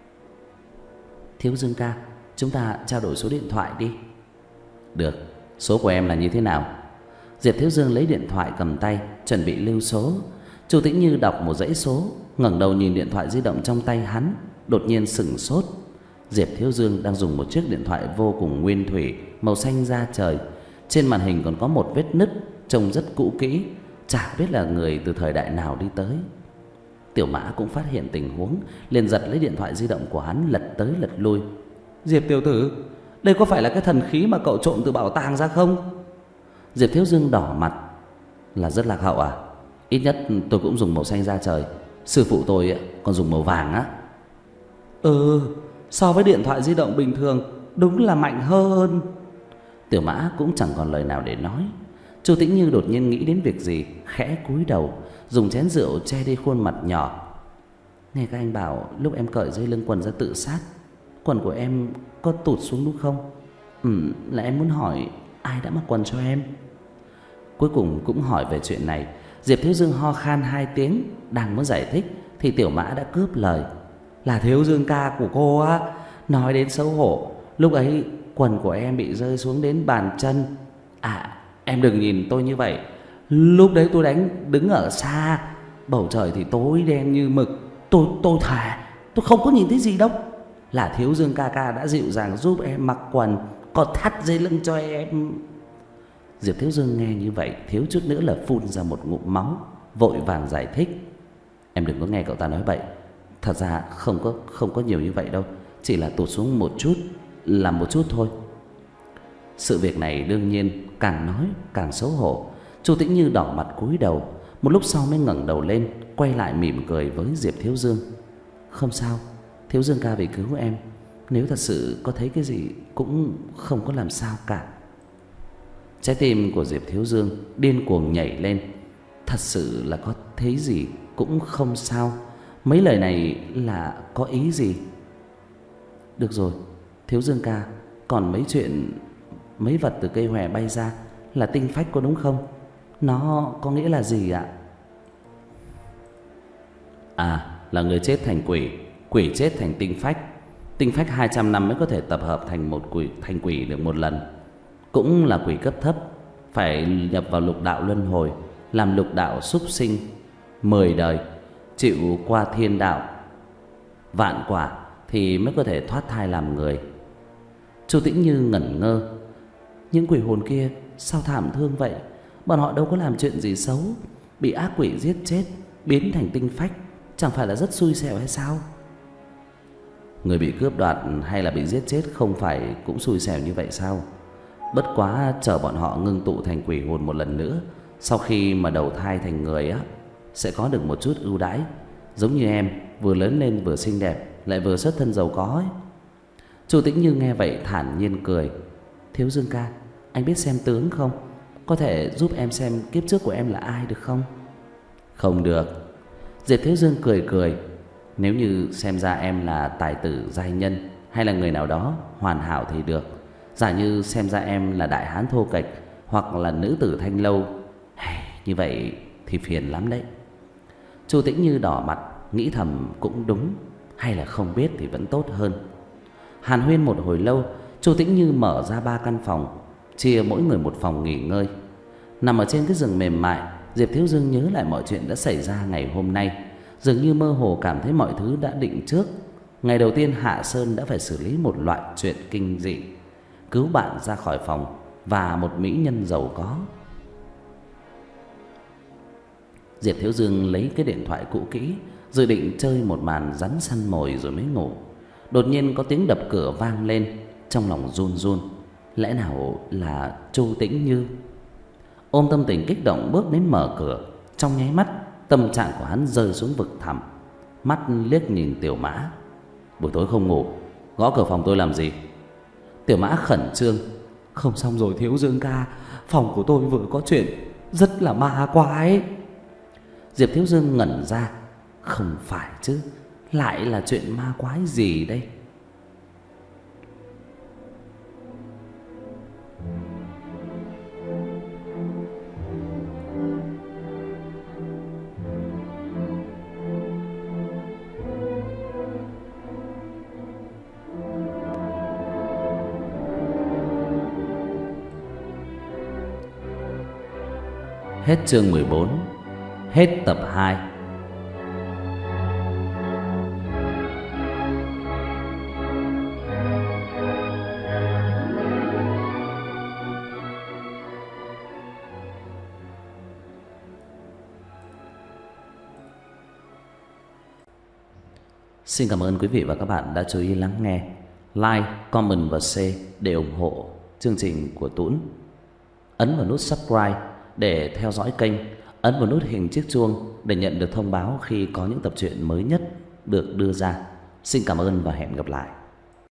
Speaker 2: Thiếu Dương ca, chúng ta trao đổi số điện thoại đi.
Speaker 1: Được, số của em là như thế nào? Diệp Thiếu Dương lấy điện thoại cầm tay, chuẩn bị lưu số. Chu Tĩnh Như đọc một dãy số, ngẩng đầu nhìn điện thoại di động trong tay hắn, đột nhiên sững sốt. Diệp Thiếu Dương đang dùng một chiếc điện thoại vô cùng nguyên thủy, màu xanh da trời. Trên màn hình còn có một vết nứt, trông rất cũ kỹ, chả biết là người từ thời đại nào đi tới. Tiểu Mã cũng phát hiện tình huống, liền giật lấy điện thoại di động của hắn, lật tới lật lui.
Speaker 2: Diệp tiểu tử, đây có phải là cái thần khí mà cậu trộm từ bảo tàng ra không?
Speaker 1: Diệp Thiếu Dương đỏ mặt. Là rất lạc hậu à? Ít nhất tôi cũng dùng màu xanh da trời, sư phụ tôi còn dùng màu vàng á.
Speaker 2: Ừ, so với điện thoại di động bình thường đúng là mạnh hơn.
Speaker 1: Tiểu Mã cũng chẳng còn lời nào để nói. Chu Tĩnh Như đột nhiên nghĩ đến việc gì, khẽ cúi đầu, dùng chén rượu che đi khuôn mặt nhỏ.
Speaker 2: Nghe các anh bảo lúc em cởi dây lưng quần ra tự sát, quần của em có tụt xuống đúng không? Ừ, là em muốn hỏi ai đã mặc quần cho em.
Speaker 1: Cuối cùng cũng hỏi về chuyện này. Diệp Thiếu Dương ho khan hai tiếng, đang muốn giải thích thì Tiểu Mã đã cướp lời.
Speaker 2: Là Thiếu Dương ca của cô á. Nói đến xấu hổ, lúc ấy quần của em bị rơi xuống đến bàn chân. À, em đừng nhìn tôi như vậy. Lúc đấy tôi đánh đứng ở xa, bầu trời thì tối đen như mực. Tôi tôi thề tôi không có nhìn thấy gì đâu. Là Thiếu Dương ca ca đã dịu dàng giúp em mặc quần, còn thắt dây lưng cho em.
Speaker 1: Diệp Thiếu Dương nghe như vậy, thiếu chút nữa là phun ra một ngụm máu, vội vàng giải thích. Em đừng có nghe cậu ta nói bậy. Thật ra không có không có nhiều như vậy đâu, chỉ là tụt xuống một chút, là một chút thôi. Sự việc này đương nhiên càng nói càng xấu hổ. Chu Tĩnh Như đỏ mặt cúi đầu, một lúc sau mới ngẩng đầu lên, quay lại mỉm cười với Diệp Thiếu Dương.
Speaker 2: Không sao, Thiếu Dương ca vì cứu em, nếu thật sự có thấy cái gì cũng không có làm sao cả.
Speaker 1: Trái tim của Diệp Thiếu Dương điên cuồng nhảy lên. Thật sự là có thấy gì cũng không sao. Mấy lời này là có ý gì?
Speaker 2: Được rồi, Thiếu Dương ca, còn mấy chuyện mấy vật từ cây hòe bay ra là tinh phách có đúng không? Nó có nghĩa là gì ạ?
Speaker 1: À, là người chết thành quỷ, quỷ chết thành tinh phách. Tinh phách hai trăm năm mới có thể tập hợp thành một quỷ, thành quỷ được một lần. Cũng là quỷ cấp thấp, phải nhập vào lục đạo luân hồi, làm lục đạo súc sinh mười đời, chịu qua thiên đạo vạn quả thì mới có thể thoát thai làm người.
Speaker 2: Chu Tĩnh Như ngẩn ngơ. Những quỷ hồn kia sao thảm thương vậy? Bọn họ đâu có làm chuyện gì xấu, bị ác quỷ giết chết, biến thành tinh phách, chẳng phải là rất xui xẻo hay sao?
Speaker 1: Người bị cướp đoạt hay là bị giết chết không phải cũng xui xẻo như vậy sao? Bất quá chờ bọn họ ngưng tụ thành quỷ hồn một lần nữa, sau khi mà đầu thai thành người á, sẽ có được một chút ưu đãi, giống như em, vừa lớn lên vừa xinh đẹp, lại vừa xuất thân giàu có ấy.
Speaker 2: Chu Tĩnh Như nghe vậy thản nhiên cười. Thiếu Dương ca, anh biết xem tướng không? Có thể giúp em xem kiếp trước của em là ai được không?
Speaker 1: Không được. Diệp Thiếu Dương cười cười. Nếu như xem ra em là tài tử giai nhân hay là người nào đó hoàn hảo thì được. Giả như xem ra em là đại hán thô kệch hoặc là nữ tử thanh lâu, như vậy thì phiền lắm đấy.
Speaker 2: Chu Tĩnh Như đỏ mặt, nghĩ thầm cũng đúng, hay là không biết thì vẫn tốt hơn. Hàn huyên một hồi lâu, Chu Tĩnh Như mở ra ba căn phòng, chia mỗi người một phòng nghỉ ngơi. Nằm ở trên cái giường mềm mại, Diệp Thiếu Dương nhớ lại mọi chuyện đã xảy ra ngày hôm nay, dường như mơ hồ cảm thấy mọi thứ đã định trước.
Speaker 1: Ngày đầu tiên Hạ Sơn đã phải xử lý một loại chuyện kinh dị, cứu bạn ra khỏi phòng và một mỹ nhân giàu có. Diệp Thiếu Dương lấy cái điện thoại cũ kỹ, dự định chơi một màn rắn săn mồi rồi mới ngủ. Đột nhiên có tiếng đập cửa vang lên, trong lòng run run. Lẽ nào là Chu Tĩnh Như? Ôm tâm tình kích động bước đến mở cửa. Trong nháy mắt, tâm trạng của hắn rơi xuống vực thẳm. Mắt liếc nhìn Tiểu Mã. Buổi tối không ngủ, gõ cửa phòng tôi làm gì? Tiểu Mã khẩn trương.
Speaker 2: Không xong rồi Thiếu Dương ca, phòng của tôi vừa có chuyện rất là ma quái.
Speaker 1: Diệp Thiếu Dương ngẩn ra. Không phải chứ, lại là chuyện ma quái gì đây? Hết chương mười bốn. Hết tập hai. Xin cảm ơn quý vị và các bạn đã chú ý lắng nghe. Like, comment và share để ủng hộ chương trình của Tuấn. Ấn vào nút subscribe để theo dõi kênh. Ấn vào nút hình chiếc chuông để nhận được thông báo khi có những tập truyện mới nhất được đưa ra. Xin cảm ơn và hẹn gặp lại.